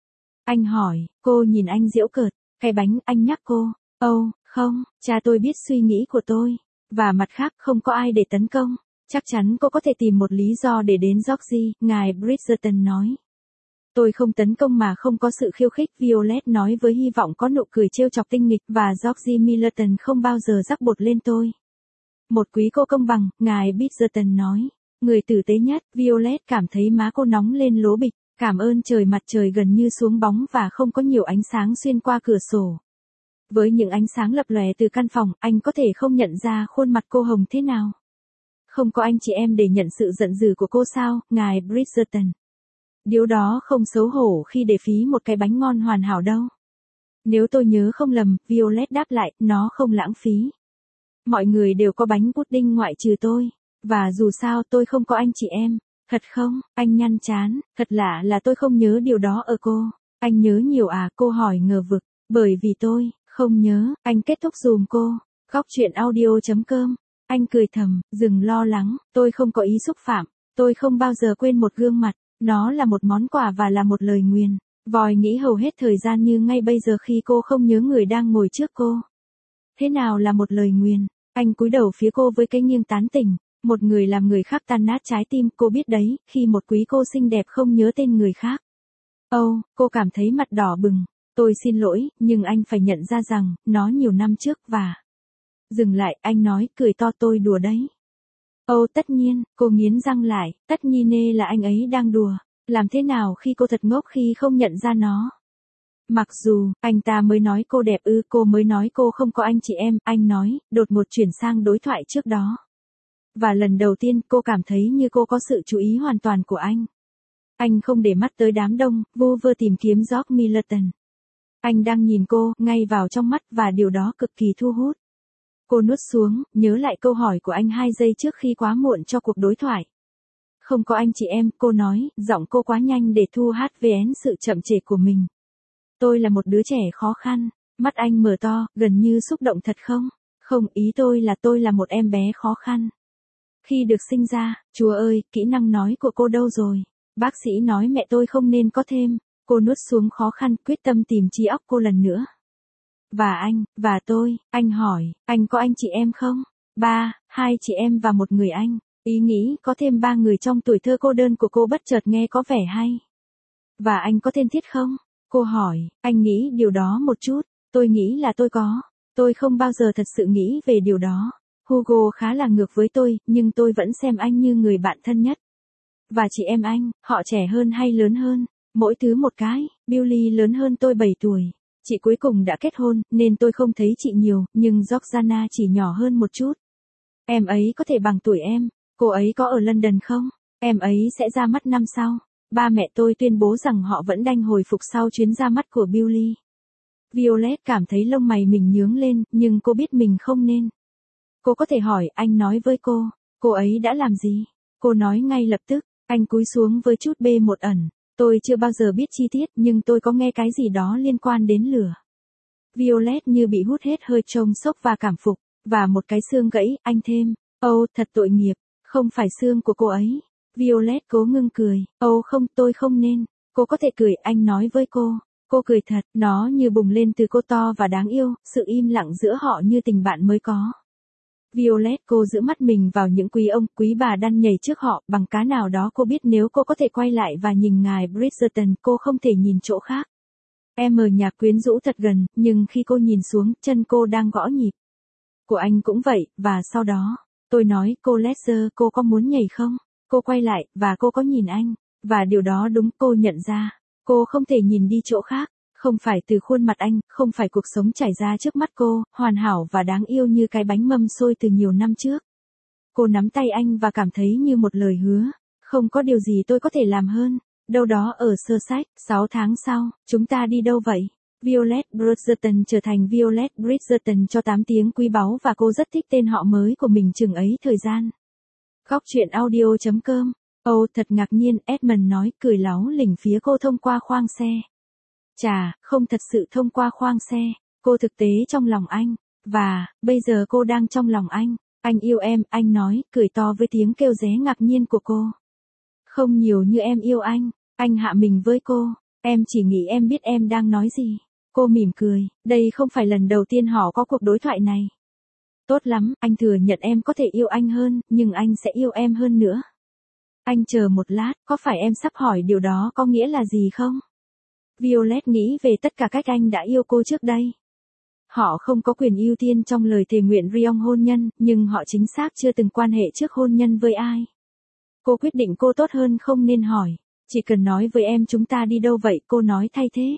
Anh hỏi, cô nhìn anh giễu cợt, cái bánh, anh nhắc cô, âu, oh, không, cha tôi biết suy nghĩ của tôi, và mặt khác không có ai để tấn công, chắc chắn cô có thể tìm một lý do để đến Georgie, ngài Bridgerton nói. Tôi không tấn công mà không có sự khiêu khích, Violet nói với hy vọng có nụ cười trêu chọc tinh nghịch, và Georgie Millerton không bao giờ rắc bột lên tôi. Một quý cô công bằng, ngài Bridgerton nói. Người tử tế nhất, Violet cảm thấy má cô nóng lên lố bịch, cảm ơn trời mặt trời gần như xuống bóng và không có nhiều ánh sáng xuyên qua cửa sổ. Với những ánh sáng lập lòe từ căn phòng, anh có thể không nhận ra khuôn mặt cô hồng thế nào. Không có anh chị em để nhận sự giận dữ của cô sao, ngài Bridgerton. Điều đó không xấu hổ khi để phí một cái bánh ngon hoàn hảo đâu. Nếu tôi nhớ không lầm, Violet đáp lại, nó không lãng phí. Mọi người đều có bánh pudding ngoại trừ tôi. Và dù sao tôi không có anh chị em, Thật không? Anh nhăn trán, thật lạ là tôi không nhớ điều đó ở cô. Anh nhớ nhiều à? Cô hỏi ngờ vực. Bởi vì tôi, không nhớ, anh kết thúc dùm cô. Góc chuyện audio.com. Anh cười thầm, đừng lo lắng, tôi không có ý xúc phạm. Tôi không bao giờ quên một gương mặt. Nó là một món quà và là một lời nguyền. Vòi nghĩ hầu hết thời gian như ngay bây giờ khi cô không nhớ người đang ngồi trước cô. Thế nào là một lời nguyền? Anh cúi đầu phía cô với cái nghiêng tán tỉnh. Một người làm người khác tan nát trái tim, cô biết đấy, khi một quý cô xinh đẹp không nhớ tên người khác. Âu, oh, cô cảm thấy mặt đỏ bừng. Tôi xin lỗi, nhưng anh phải nhận ra rằng, nó nhiều năm trước và... Dừng lại, anh nói, cười to, tôi đùa đấy. Âu, oh, tất nhiên, cô nghiến răng lại, tất nhiên nê là anh ấy đang đùa. Làm thế nào khi cô thật ngốc khi không nhận ra nó? Mặc dù, anh ta mới nói cô đẹp ư, cô mới nói cô không có anh chị em, anh nói, đột ngột chuyển sang đối thoại trước đó. Và lần đầu tiên cô cảm thấy như cô có sự chú ý hoàn toàn của anh. Anh không để mắt tới đám đông, vu vơ tìm kiếm George Middleton. Anh đang nhìn cô, ngay vào trong mắt và điều đó cực kỳ thu hút. Cô nuốt xuống, nhớ lại câu hỏi của anh hai giây trước khi quá muộn cho cuộc đối thoại. Không có anh chị em, cô nói, giọng cô quá nhanh để thu hát vn sự chậm trễ của mình. Tôi là một đứa trẻ khó khăn, mắt anh mở to, gần như xúc động thật không? Không, ý tôi là tôi là một em bé khó khăn. Khi được sinh ra, Chúa ơi, kỹ năng nói của cô đâu rồi? Bác sĩ nói mẹ tôi không nên có thêm. Cô nuốt xuống khó khăn, quyết tâm tìm trí óc cô lần nữa. Và anh, và tôi, anh hỏi, anh có anh chị em không? Ba, hai chị em và một người anh. Ý nghĩ có thêm ba người trong tuổi thơ cô đơn của cô bất chợt nghe có vẻ hay. Và anh có thân thiết không? Cô hỏi, anh nghĩ điều đó một chút. Tôi nghĩ là tôi có. Tôi không bao giờ thật sự nghĩ về điều đó. Hugo khá là ngược với tôi, nhưng tôi vẫn xem anh như người bạn thân nhất. Và chị em anh, họ trẻ hơn hay lớn hơn? Mỗi thứ một cái, Billy lớn hơn tôi bảy tuổi. Chị cuối cùng đã kết hôn, nên tôi không thấy chị nhiều, nhưng Georgiana chỉ nhỏ hơn một chút. Em ấy có thể bằng tuổi em. Cô ấy có ở London không? Em ấy sẽ ra mắt năm sau. Ba mẹ tôi tuyên bố rằng họ vẫn đang hồi phục sau chuyến ra mắt của Billy. Violet cảm thấy lông mày mình nhướng lên, nhưng cô biết mình không nên. Cô có thể hỏi, anh nói với cô, cô ấy đã làm gì? Cô nói ngay lập tức, anh cúi xuống với chút bê một ẩn. Tôi chưa bao giờ biết chi tiết, nhưng tôi có nghe cái gì đó liên quan đến lửa. Violet như bị hút hết hơi trông sốc và cảm phục, và một cái xương gãy, anh thêm. Âu, oh, thật tội nghiệp, không phải xương của cô ấy. Violet cố ngưng cười, Âu oh, không, tôi không nên. Cô có thể cười, anh nói với cô. Cô cười thật, nó như bùng lên từ cô to và đáng yêu, sự im lặng giữa họ như tình bạn mới có. Violet cô giữ mắt mình vào những quý ông, quý bà đang nhảy trước họ, bằng cá nào đó cô biết nếu cô có thể quay lại và nhìn ngài Bridgerton, cô không thể nhìn chỗ khác. Em ở nhà quyến rũ thật gần, nhưng khi cô nhìn xuống, chân cô đang gõ nhịp. Của anh cũng vậy, và sau đó, tôi nói, cô Lester, cô có muốn nhảy không? Cô quay lại, và cô có nhìn anh. Và điều đó đúng, cô nhận ra. Cô không thể nhìn đi chỗ khác. Không phải từ khuôn mặt anh, không phải cuộc sống trải ra trước mắt cô, hoàn hảo và đáng yêu như cái bánh mâm xôi từ nhiều năm trước. Cô nắm tay anh và cảm thấy như một lời hứa. Không có điều gì tôi có thể làm hơn. Đâu đó ở sơ sách, sáu tháng sau, chúng ta đi đâu vậy? Violet Bridgerton trở thành Violet Bridgerton cho tám tiếng quý báu và cô rất thích tên họ mới của mình chừng ấy thời gian. Góc chuyện audio.com. Ồ, oh, thật ngạc nhiên, Edmund nói, cười láu lỉnh phía cô thông qua khoang xe. Chà, không thật sự thông qua khoang xe, cô thực tế trong lòng anh, và, bây giờ cô đang trong lòng anh, anh yêu em, anh nói, cười to với tiếng kêu ré ngạc nhiên của cô. Không nhiều như em yêu anh, anh hạ mình với cô, em chỉ nghĩ em biết em đang nói gì. Cô mỉm cười, đây không phải lần đầu tiên họ có cuộc đối thoại này. Tốt lắm, anh thừa nhận em có thể yêu anh hơn, nhưng anh sẽ yêu em hơn nữa. Anh chờ một lát, có phải em sắp hỏi điều đó có nghĩa là gì không? Violet nghĩ về tất cả cách anh đã yêu cô trước đây. Họ không có quyền ưu tiên trong lời thề nguyện riêng hôn nhân, nhưng họ chính xác chưa từng quan hệ trước hôn nhân với ai. Cô quyết định cô tốt hơn không nên hỏi. Chỉ cần nói với em chúng ta đi đâu vậy, cô nói thay thế.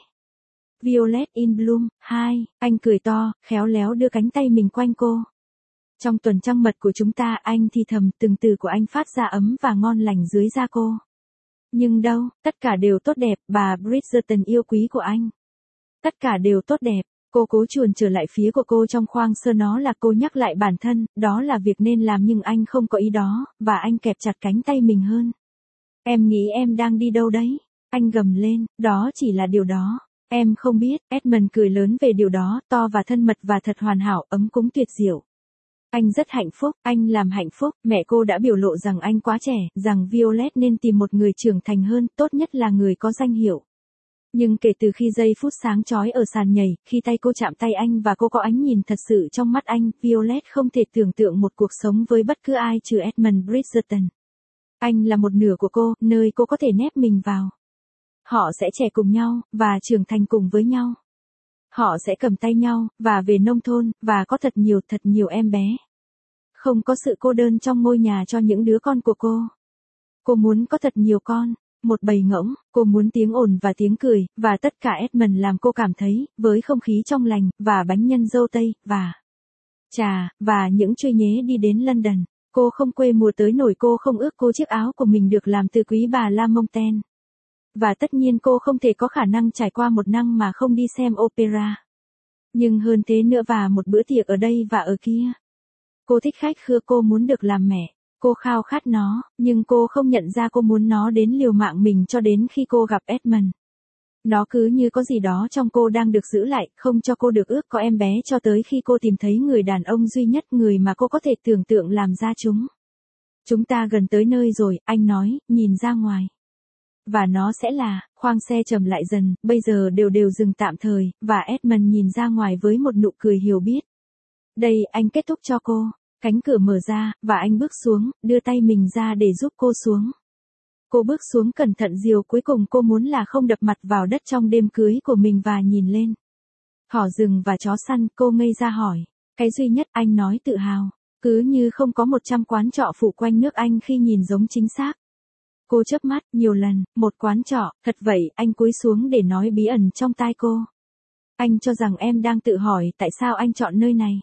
Violet in Bloom, hai, anh cười to, khéo léo đưa cánh tay mình quanh cô. Trong tuần trăng mật của chúng ta, anh thì thầm, từng từ của anh phát ra ấm và ngon lành dưới da cô. Nhưng đâu, tất cả đều tốt đẹp, bà Bridgerton yêu quý của anh. Tất cả đều tốt đẹp, cô cố chuồn trở lại phía của cô trong khoang sơ nó là cô nhắc lại bản thân, đó là việc nên làm nhưng anh không có ý đó, và anh kẹp chặt cánh tay mình hơn. Em nghĩ em đang đi đâu đấy? Anh gầm lên, đó chỉ là điều đó. Em không biết, Edmund cười lớn về điều đó, to và thân mật và thật hoàn hảo, ấm cúng tuyệt diệu. Anh rất hạnh phúc, anh làm hạnh phúc, mẹ cô đã biểu lộ rằng anh quá trẻ, rằng Violet nên tìm một người trưởng thành hơn, tốt nhất là người có danh hiệu. Nhưng kể từ khi giây phút sáng chói ở sàn nhảy, khi tay cô chạm tay anh và cô có ánh nhìn thật sự trong mắt anh, Violet không thể tưởng tượng một cuộc sống với bất cứ ai trừ Edmund Bridgerton. Anh là một nửa của cô, nơi cô có thể nép mình vào. Họ sẽ trẻ cùng nhau, và trưởng thành cùng với nhau. Họ sẽ cầm tay nhau, và về nông thôn, và có thật nhiều, thật nhiều em bé. Không có sự cô đơn trong ngôi nhà cho những đứa con của cô. Cô muốn có thật nhiều con, một bầy ngỗng, cô muốn tiếng ồn và tiếng cười, và tất cả Edmund làm cô cảm thấy, với không khí trong lành, và bánh nhân dâu tây, và trà, và những chuôi nhế đi đến London. Cô không quê mùa tới nổi, cô không ước cô chiếc áo của mình được làm từ quý bà La Montagne. Và tất nhiên cô không thể có khả năng trải qua một năm mà không đi xem opera. Nhưng hơn thế nữa, và một bữa tiệc ở đây và ở kia. Cô thích khách khứa, cô muốn được làm mẹ. Cô khao khát nó, nhưng cô không nhận ra cô muốn nó đến liều mạng mình cho đến khi cô gặp Edmund. Nó cứ như có gì đó trong cô đang được giữ lại, không cho cô được ước có em bé cho tới khi cô tìm thấy người đàn ông duy nhất, người mà cô có thể tưởng tượng làm ra chúng. Chúng ta gần tới nơi rồi, anh nói, nhìn ra ngoài. Và nó sẽ là, khoang xe chậm lại dần, bây giờ đều đều dừng tạm thời, và Edmund nhìn ra ngoài với một nụ cười hiểu biết. Đây, anh kết thúc cho cô. Cánh cửa mở ra, và anh bước xuống, đưa tay mình ra để giúp cô xuống. Cô bước xuống cẩn thận, điều cuối cùng cô muốn là không đập mặt vào đất trong đêm cưới của mình và nhìn lên. Thỏ rừng và chó săn, cô ngây ra hỏi. Cái duy nhất, anh nói tự hào. Cứ như không có một trăm quán trọ phụ quanh nước Anh khi nhìn giống chính xác. Cô chớp mắt, nhiều lần, một quán trọ, thật vậy, anh cúi xuống để nói bí ẩn trong tai cô. Anh cho rằng em đang tự hỏi tại sao anh chọn nơi này.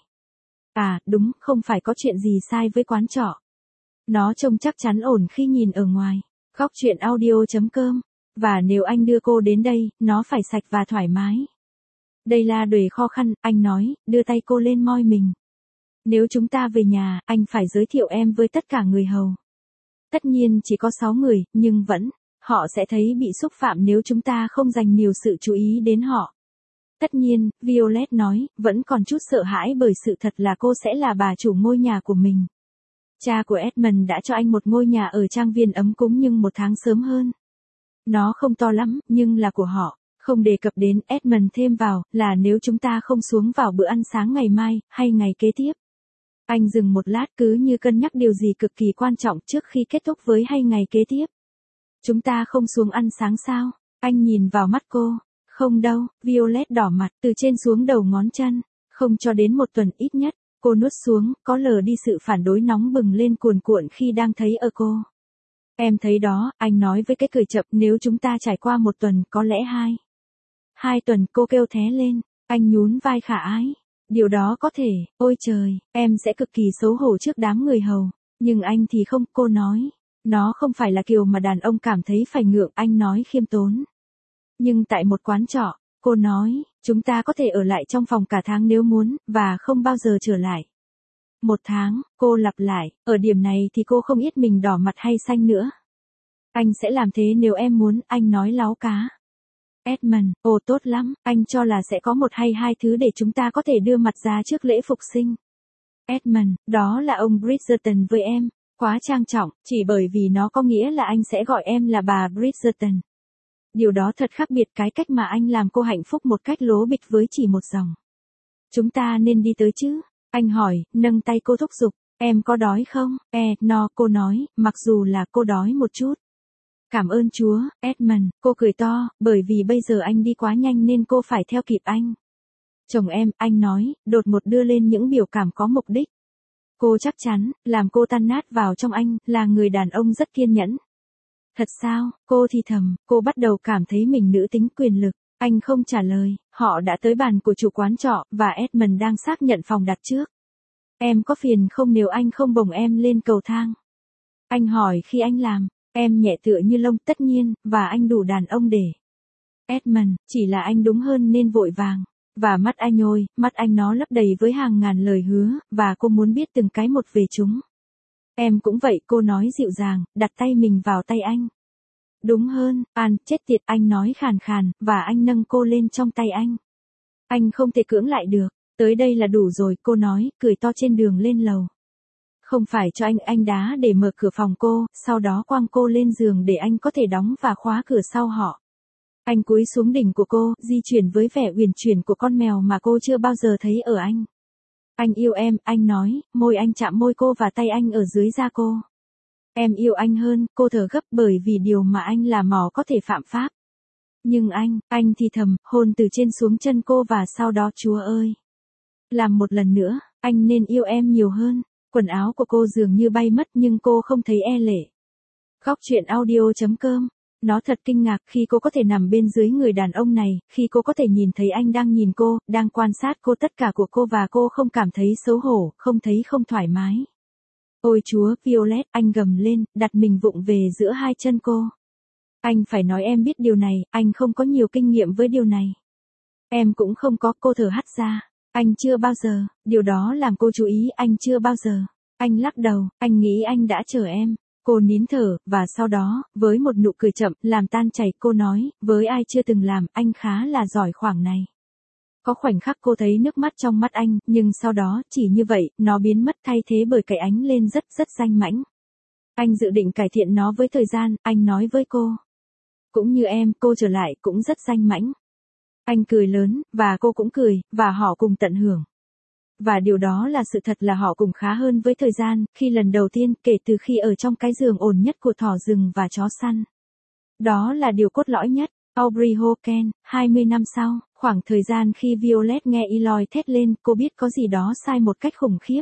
À, đúng, không phải có chuyện gì sai với quán trọ. Nó trông chắc chắn ổn khi nhìn ở ngoài. Góc truyện audio chấm com. Và nếu anh đưa cô đến đây, nó phải sạch và thoải mái. Đây là đời khó khăn, anh nói, đưa tay cô lên môi mình. Nếu chúng ta về nhà, anh phải giới thiệu em với tất cả người hầu. Tất nhiên chỉ có sáu người, nhưng vẫn, họ sẽ thấy bị xúc phạm nếu chúng ta không dành nhiều sự chú ý đến họ. Tất nhiên, Violet nói, vẫn còn chút sợ hãi bởi sự thật là cô sẽ là bà chủ ngôi nhà của mình. Cha của Edmund đã cho anh một ngôi nhà ở trang viên ấm cúng nhưng một tháng sớm hơn. Nó không to lắm, nhưng là của họ. Không đề cập đến, Edmund thêm vào, là nếu chúng ta không xuống vào bữa ăn sáng ngày mai, hay ngày kế tiếp. Anh dừng một lát, cứ như cân nhắc điều gì cực kỳ quan trọng trước khi kết thúc với hay ngày kế tiếp. Chúng ta không xuống ăn sáng sao? Anh nhìn vào mắt cô. Không đâu, Violet đỏ mặt, từ trên xuống đầu ngón chân. Không cho đến một tuần ít nhất. Cô nuốt xuống, có lờ đi sự phản đối nóng bừng lên cuồn cuộn khi đang thấy ở cô. Em thấy đó, anh nói với cái cười chậm, nếu chúng ta trải qua một tuần, có lẽ hai. Hai tuần, cô kêu thé lên. Anh nhún vai khả ái. Điều đó có thể, ôi trời, em sẽ cực kỳ xấu hổ trước đám người hầu. Nhưng anh thì không, cô nói. Nó không phải là kiểu mà đàn ông cảm thấy phải ngượng, anh nói khiêm tốn. Nhưng tại một quán trọ, cô nói, chúng ta có thể ở lại trong phòng cả tháng nếu muốn, và không bao giờ trở lại. Một tháng, cô lặp lại, ở điểm này thì cô không biết mình đỏ mặt hay xanh nữa. Anh sẽ làm thế nếu em muốn, anh nói láu cá. Edmund, ồ tốt lắm, anh cho là sẽ có một hay hai thứ để chúng ta có thể đưa mặt ra trước lễ phục sinh. Edmund, đó là ông Bridgerton với em, quá trang trọng, chỉ bởi vì nó có nghĩa là anh sẽ gọi em là bà Bridgerton. Điều đó thật khác biệt, cái cách mà anh làm cô hạnh phúc một cách lố bịch với chỉ một dòng. Chúng ta nên đi tới chứ? Anh hỏi, nâng tay cô thúc giục, em có đói không? E, no, cô nói, mặc dù là cô đói một chút. Cảm ơn Chúa, Edmund, cô cười to, bởi vì bây giờ anh đi quá nhanh nên cô phải theo kịp anh. Chồng em, anh nói, đột ngột đưa lên những biểu cảm có mục đích. Cô chắc chắn, làm cô tan nát vào trong anh, là người đàn ông rất kiên nhẫn. Thật sao, cô thì thầm, cô bắt đầu cảm thấy mình nữ tính quyền lực. Anh không trả lời, họ đã tới bàn của chủ quán trọ, và Edmund đang xác nhận phòng đặt trước. Em có phiền không nếu anh không bồng em lên cầu thang? Anh hỏi khi anh làm, em nhẹ tựa như lông, tất nhiên, và anh đủ đàn ông để. Edmund, chỉ là anh đúng hơn nên vội vàng. Và mắt anh ôi, mắt anh nó lấp đầy với hàng ngàn lời hứa, và cô muốn biết từng cái một về chúng. Em cũng vậy, cô nói dịu dàng, đặt tay mình vào tay anh. Đúng hơn, An, chết tiệt, anh nói khàn khàn, và anh nâng cô lên trong tay anh. Anh không thể cưỡng lại được, tới đây là đủ rồi, cô nói, cười to trên đường lên lầu. Không phải cho anh, anh đá để mở cửa phòng cô, sau đó quăng cô lên giường để anh có thể đóng và khóa cửa sau họ. Anh cúi xuống đỉnh của cô, di chuyển với vẻ uyển chuyển của con mèo mà cô chưa bao giờ thấy ở anh. Anh yêu em, anh nói, môi anh chạm môi cô và tay anh ở dưới da cô. Em yêu anh hơn, cô thở gấp bởi vì điều mà anh làm mò có thể phạm pháp. Nhưng anh, anh thì thầm, hôn từ trên xuống chân cô và sau đó Chúa ơi. Làm một lần nữa, anh nên yêu em nhiều hơn. Quần áo của cô dường như bay mất nhưng cô không thấy e lệ. Góc truyện audio chấm com. Nó thật kinh ngạc khi cô có thể nằm bên dưới người đàn ông này, khi cô có thể nhìn thấy anh đang nhìn cô, đang quan sát cô tất cả của cô và cô không cảm thấy xấu hổ, không thấy không thoải mái. Ôi Chúa, Violet, anh gầm lên, đặt mình vụng về giữa hai chân cô. Anh phải nói em biết điều này, anh không có nhiều kinh nghiệm với điều này. Em cũng không có, cô thở hắt ra. Anh chưa bao giờ, điều đó làm cô chú ý, anh chưa bao giờ. Anh lắc đầu, anh nghĩ anh đã chờ em. Cô nín thở, và sau đó, với một nụ cười chậm, làm tan chảy, cô nói, với ai chưa từng làm, anh khá là giỏi khoảng này. Có khoảnh khắc cô thấy nước mắt trong mắt anh, nhưng sau đó, chỉ như vậy, nó biến mất thay thế bởi cái ánh lên rất rất danh mãnh. Anh dự định cải thiện nó với thời gian, anh nói với cô. Cũng như em, cô trở lại, cũng rất danh mãnh. Anh cười lớn, và cô cũng cười, và họ cùng tận hưởng. Và điều đó là sự thật là họ cùng khá hơn với thời gian, khi lần đầu tiên, kể từ khi ở trong cái giường ổn nhất của thỏ rừng và chó săn. Đó là điều cốt lõi nhất. Aubrey Hoken, hai mươi năm sau, khoảng thời gian khi Violet nghe Eloy thét lên, cô biết có gì đó sai một cách khủng khiếp.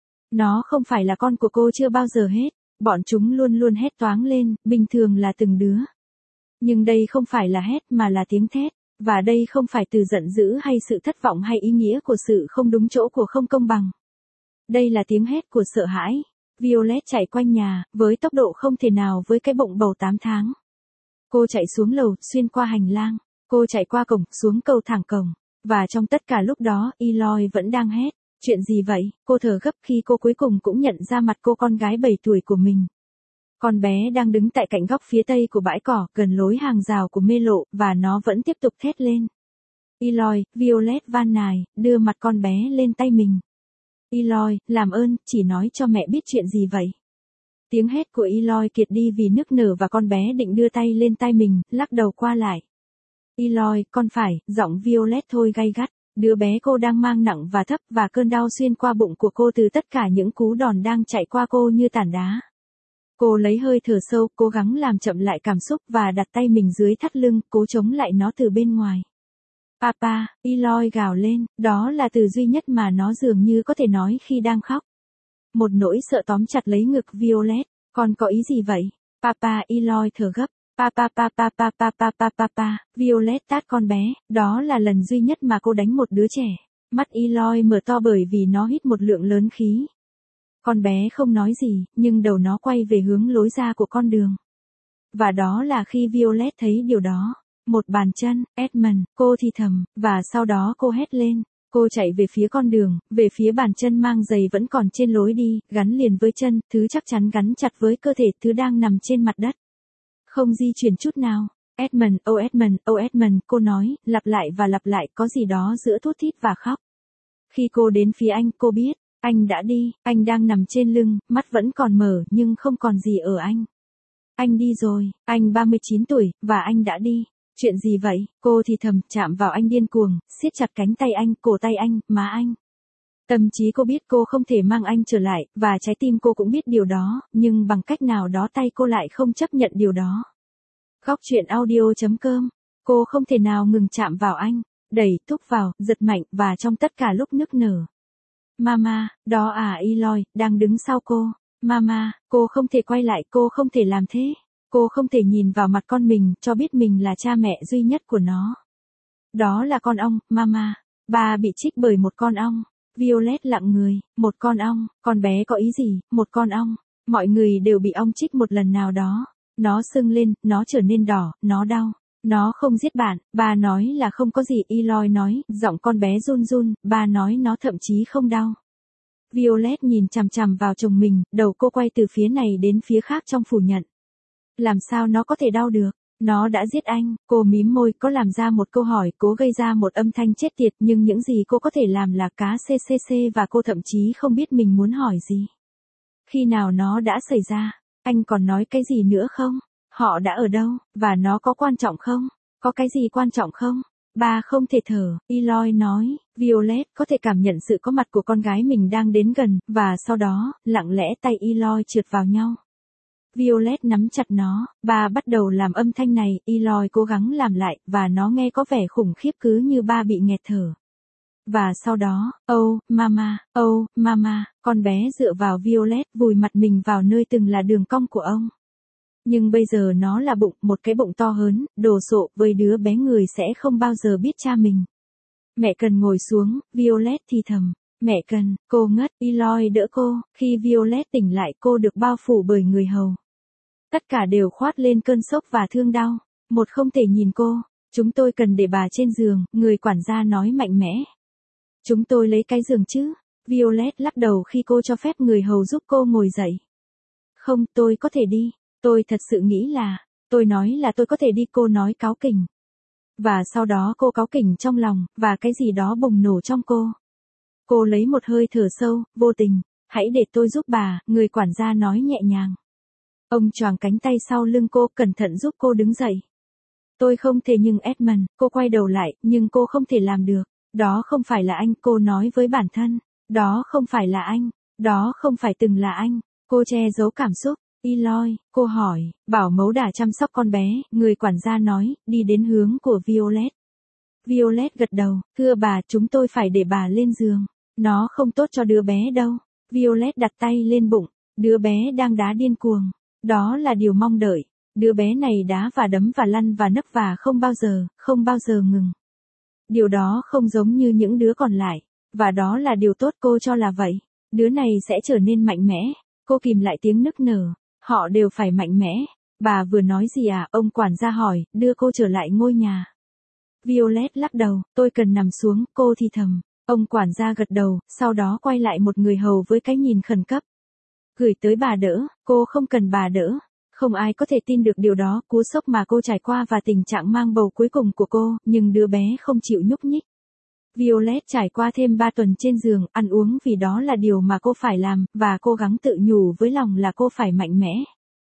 Nó không phải là con của cô chưa bao giờ hết, bọn chúng luôn luôn hét toáng lên, bình thường là từng đứa. Nhưng đây không phải là hét mà là tiếng thét. Và đây không phải từ giận dữ hay sự thất vọng hay ý nghĩa của sự không đúng chỗ của không công bằng. Đây là tiếng hét của sợ hãi. Violet chạy quanh nhà, với tốc độ không thể nào với cái bụng bầu tám tháng. Cô chạy xuống lầu, xuyên qua hành lang. Cô chạy qua cổng, xuống cầu thang cổng. Và trong tất cả lúc đó, Eloy vẫn đang hét. Chuyện gì vậy? Cô thở gấp khi cô cuối cùng cũng nhận ra mặt cô con gái bảy tuổi của mình. Con bé đang đứng tại cạnh góc phía tây của bãi cỏ, gần lối hàng rào của mê lộ, và nó vẫn tiếp tục thét lên. Eloy, Violet van nài, đưa mặt con bé lên tay mình. Eloy, làm ơn, chỉ nói cho mẹ biết chuyện gì vậy. Tiếng hét của Eloy kiệt đi vì nức nở và con bé định đưa tay lên tay mình, lắc đầu qua lại. Eloy, con phải, giọng Violet thôi gay gắt. Đứa bé cô đang mang nặng và thấp và cơn đau xuyên qua bụng của cô từ tất cả những cú đòn đang chạy qua cô như tảng đá. Cô lấy hơi thở sâu, cố gắng làm chậm lại cảm xúc và đặt tay mình dưới thắt lưng, cố chống lại nó từ bên ngoài. Papa, Eloy gào lên, đó là từ duy nhất mà nó dường như có thể nói khi đang khóc. Một nỗi sợ tóm chặt lấy ngực Violet, con có ý gì vậy? Papa, Eloy thở gấp. Papa, papa, papa, papa, papa, Violet tát con bé, đó là lần duy nhất mà cô đánh một đứa trẻ. Mắt Eloy mở to bởi vì nó hít một lượng lớn khí. Con bé không nói gì, nhưng đầu nó quay về hướng lối ra của con đường. Và đó là khi Violet thấy điều đó. Một bàn chân, Edmund, cô thì thầm, và sau đó cô hét lên. Cô chạy về phía con đường, về phía bàn chân mang giày vẫn còn trên lối đi, gắn liền với chân, thứ chắc chắn gắn chặt với cơ thể, thứ đang nằm trên mặt đất. Không di chuyển chút nào. Edmund, oh Edmund, oh Edmund, cô nói, lặp lại và lặp lại, có gì đó giữa thút thít và khóc. Khi cô đến phía anh, cô biết. Anh đã đi, anh đang nằm trên lưng, mắt vẫn còn mở nhưng không còn gì ở anh. Anh đi rồi, anh ba mươi chín tuổi, và anh đã đi. Chuyện gì vậy? Cô thì thầm, chạm vào anh điên cuồng, siết chặt cánh tay anh, cổ tay anh, má anh. Tâm trí cô biết cô không thể mang anh trở lại, và trái tim cô cũng biết điều đó, nhưng bằng cách nào đó tay cô lại không chấp nhận điều đó. Góc truyện audio chấm com. Cô không thể nào ngừng chạm vào anh, đẩy, thúc vào, giật mạnh, và trong tất cả lúc nức nở. Mama, đó à Eloy, đang đứng sau cô. Mama, cô không thể quay lại, cô không thể làm thế. Cô không thể nhìn vào mặt con mình, cho biết mình là cha mẹ duy nhất của nó. Đó là con ong, Mama. Ba bị trích bởi một con ong. Violet lặng người, một con ong, con bé có ý gì, một con ong. Mọi người đều bị ong trích một lần nào đó. Nó sưng lên, nó trở nên đỏ, nó đau. Nó không giết bạn, ba nói là không có gì, Eloy nói, giọng con bé run run, ba nói nó thậm chí không đau. Violet nhìn chằm chằm vào chồng mình, đầu cô quay từ phía này đến phía khác trong phủ nhận. Làm sao nó có thể đau được? Nó đã giết anh. Cô mím môi, có làm ra một câu hỏi, cố gây ra một âm thanh chết tiệt, nhưng những gì cô có thể làm là cá ccc và cô thậm chí không biết mình muốn hỏi gì. Khi nào nó đã xảy ra? Anh còn nói cái gì nữa không? Họ đã ở đâu? Và nó có quan trọng không? Có cái gì quan trọng không? Bà không thể thở, Eloy nói. Violet có thể cảm nhận sự có mặt của con gái mình đang đến gần, và sau đó, lặng lẽ tay Eloy trượt vào nhau. Violet nắm chặt nó, bà bắt đầu làm âm thanh này, Eloy cố gắng làm lại, và nó nghe có vẻ khủng khiếp cứ như ba bị nghẹt thở. Và sau đó, oh, mama, oh, mama, con bé dựa vào Violet, vùi mặt mình vào nơi từng là đường cong của ông. Nhưng bây giờ nó là bụng, một cái bụng to hớn, đồ sộ, với đứa bé người sẽ không bao giờ biết cha mình. Mẹ cần ngồi xuống, Violet thì thầm. Mẹ cần, cô ngất, Eloy đỡ cô, khi Violet tỉnh lại cô được bao phủ bởi người hầu. Tất cả đều khoát lên cơn sốc và thương đau. Một không thể nhìn cô, chúng tôi cần để bà trên giường, người quản gia nói mạnh mẽ. Chúng tôi lấy cái giường chứ? Violet lắc đầu khi cô cho phép người hầu giúp cô ngồi dậy. Không, tôi có thể đi. Tôi thật sự nghĩ là, tôi nói là tôi có thể đi, cô nói cáu kỉnh. Và sau đó cô cáu kỉnh trong lòng, và cái gì đó bùng nổ trong cô. Cô lấy một hơi thở sâu, vô tình. Hãy để tôi giúp bà, người quản gia nói nhẹ nhàng. Ông choàng cánh tay sau lưng cô, cẩn thận giúp cô đứng dậy. Tôi không thể nhưng Edmund, cô quay đầu lại, nhưng cô không thể làm được. Đó không phải là anh, cô nói với bản thân. Đó không phải là anh. Đó không phải từng là anh. Cô che giấu cảm xúc. Eloy, cô hỏi, bảo mẫu đà chăm sóc con bé, người quản gia nói, đi đến hướng của Violet. Violet gật đầu, thưa bà, chúng tôi phải để bà lên giường. Nó không tốt cho đứa bé đâu. Violet đặt tay lên bụng, đứa bé đang đá điên cuồng. Đó là điều mong đợi. Đứa bé này đá và đấm và lăn và nấc và không bao giờ, không bao giờ ngừng. Điều đó không giống như những đứa còn lại. Và đó là điều tốt, cô cho là vậy. Đứa này sẽ trở nên mạnh mẽ. Cô kìm lại tiếng nức nở. Họ đều phải mạnh mẽ. Bà vừa nói gì à? Ông quản gia hỏi, đưa cô trở lại ngôi nhà. Violet lắc đầu, tôi cần nằm xuống, cô thì thầm. Ông quản gia gật đầu, sau đó quay lại một người hầu với cái nhìn khẩn cấp. Gửi tới bà đỡ, cô không cần bà đỡ. Không ai có thể tin được điều đó, cú sốc mà cô trải qua và tình trạng mang bầu cuối cùng của cô, nhưng đứa bé không chịu nhúc nhích. Violet trải qua thêm ba tuần trên giường, ăn uống vì đó là điều mà cô phải làm, và cố gắng tự nhủ với lòng là cô phải mạnh mẽ.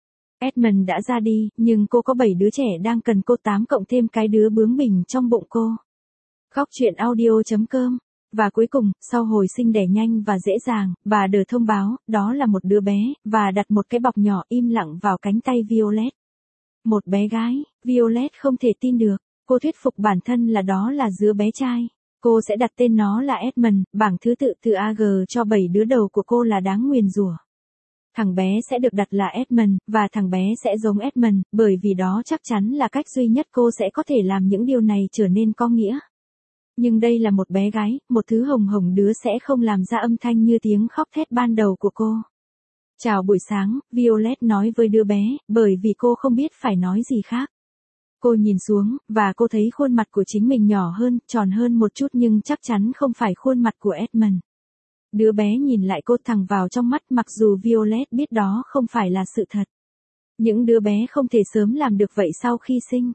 Edmund đã ra đi, nhưng cô có bảy đứa trẻ đang cần cô, tám cộng thêm cái đứa bướng bỉnh trong bụng cô. Góc truyện audio chấm com. Và cuối cùng, sau hồi sinh đẻ nhanh và dễ dàng, bà đờ thông báo, đó là một đứa bé, và đặt một cái bọc nhỏ im lặng vào cánh tay Violet. Một bé gái, Violet không thể tin được, cô thuyết phục bản thân là đó là đứa bé trai. Cô sẽ đặt tên nó là Edmund, bảng thứ tự từ A G cho bảy đứa đầu của cô là đáng nguyền rủa. Thằng bé sẽ được đặt là Edmund, và thằng bé sẽ giống Edmund, bởi vì đó chắc chắn là cách duy nhất cô sẽ có thể làm những điều này trở nên có nghĩa. Nhưng đây là một bé gái, một thứ hồng hồng, đứa sẽ không làm ra âm thanh như tiếng khóc thét ban đầu của cô. Chào buổi sáng, Violet nói với đứa bé, bởi vì cô không biết phải nói gì khác. Cô nhìn xuống, và cô thấy khuôn mặt của chính mình nhỏ hơn, tròn hơn một chút nhưng chắc chắn không phải khuôn mặt của Edmund. Đứa bé nhìn lại cô thẳng vào trong mắt, mặc dù Violet biết đó không phải là sự thật. Những đứa bé không thể sớm làm được vậy sau khi sinh.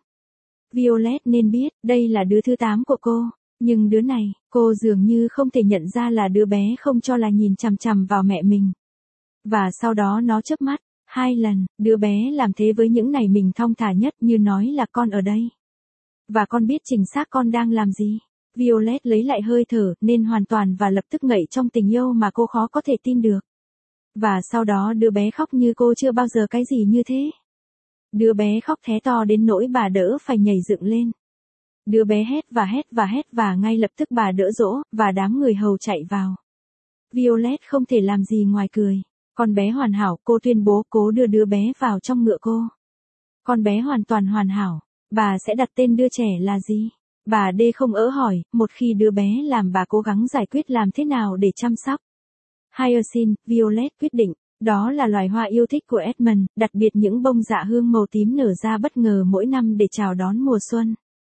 Violet nên biết, đây là đứa thứ tám của cô. Nhưng đứa này, cô dường như không thể nhận ra là đứa bé không cho là nhìn chằm chằm vào mẹ mình. Và sau đó nó chớp mắt, hai lần, đứa bé làm thế với những này mình thong thả nhất, như nói là con ở đây. Và con biết chính xác con đang làm gì. Violet lấy lại hơi thở, nên hoàn toàn và lập tức ngậy trong tình yêu mà cô khó có thể tin được. Và sau đó đứa bé khóc như cô chưa bao giờ cái gì như thế. Đứa bé khóc thé to đến nỗi bà đỡ phải nhảy dựng lên. Đứa bé hét và hét và hét và ngay lập tức bà đỡ dỗ, và đám người hầu chạy vào. Violet không thể làm gì ngoài cười. Con bé hoàn hảo, cô tuyên bố, cố đưa đứa bé vào trong ngựa cô. Con bé hoàn toàn hoàn hảo. Bà sẽ đặt tên đứa trẻ là gì? Bà D không ỡ hỏi, một khi đứa bé làm bà cố gắng giải quyết làm thế nào để chăm sóc. Hyacinth, Violet quyết định, đó là loài hoa yêu thích của Edmund, đặc biệt những bông dạ hương màu tím nở ra bất ngờ mỗi năm để chào đón mùa xuân.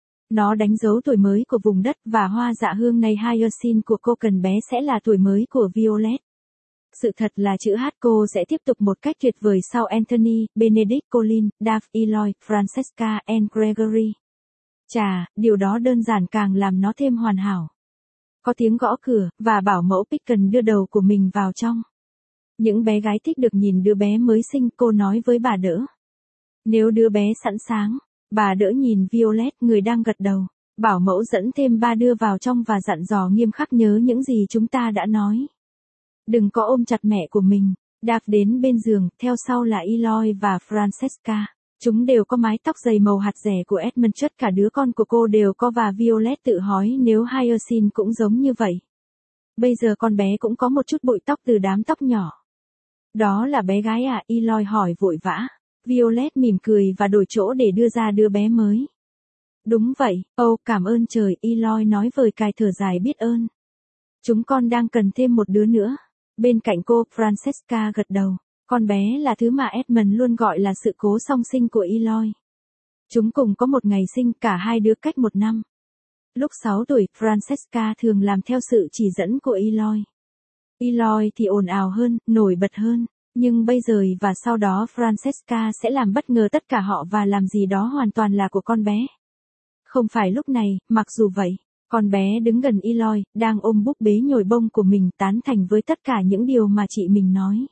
Nó đánh dấu tuổi mới của vùng đất, và hoa dạ hương này Hyacinth của cô cần bé sẽ là tuổi mới của Violet. Sự thật là chữ H cô sẽ tiếp tục một cách tuyệt vời sau Anthony, Benedict, Colin, Dave, Eloy, Francesca, and Gregory. Chà, điều đó đơn giản càng làm nó thêm hoàn hảo. Có tiếng gõ cửa, và bảo mẫu Picken đưa đầu của mình vào trong. Những bé gái thích được nhìn đứa bé mới sinh, cô nói với bà đỡ. Nếu đứa bé sẵn sàng, bà đỡ nhìn Violet người đang gật đầu. Bảo mẫu dẫn thêm ba đưa vào trong và dặn dò nghiêm khắc nhớ những gì chúng ta đã nói. Đừng có ôm chặt mẹ của mình. Đạp đến bên giường, theo sau là Eloy và Francesca. Chúng đều có mái tóc dày màu hạt rẻ của Edmund, tất cả đứa con của cô đều có và Violet tự hỏi nếu Hyacinth cũng giống như vậy. Bây giờ con bé cũng có một chút bụi tóc từ đám tóc nhỏ. Đó là bé gái à? Eloy hỏi vội vã. Violet mỉm cười và đổi chỗ để đưa ra đứa bé mới. Đúng vậy, âu cảm ơn trời, Eloy nói vời cài thở dài biết ơn. Chúng con đang cần thêm một đứa nữa. Bên cạnh cô, Francesca gật đầu. Con bé là thứ mà Edmund luôn gọi là sự cố song sinh của Eloy. Chúng cùng có một ngày sinh, cả hai đứa cách một năm. Lúc sáu tuổi, Francesca thường làm theo sự chỉ dẫn của Eloy. Eloy thì ồn ào hơn, nổi bật hơn. Nhưng bây giờ và sau đó Francesca sẽ làm bất ngờ tất cả họ và làm gì đó hoàn toàn là của con bé. Không phải lúc này, mặc dù vậy, con bé đứng gần Eloy, đang ôm búp bế nhồi bông của mình, tán thành với tất cả những điều mà chị mình nói.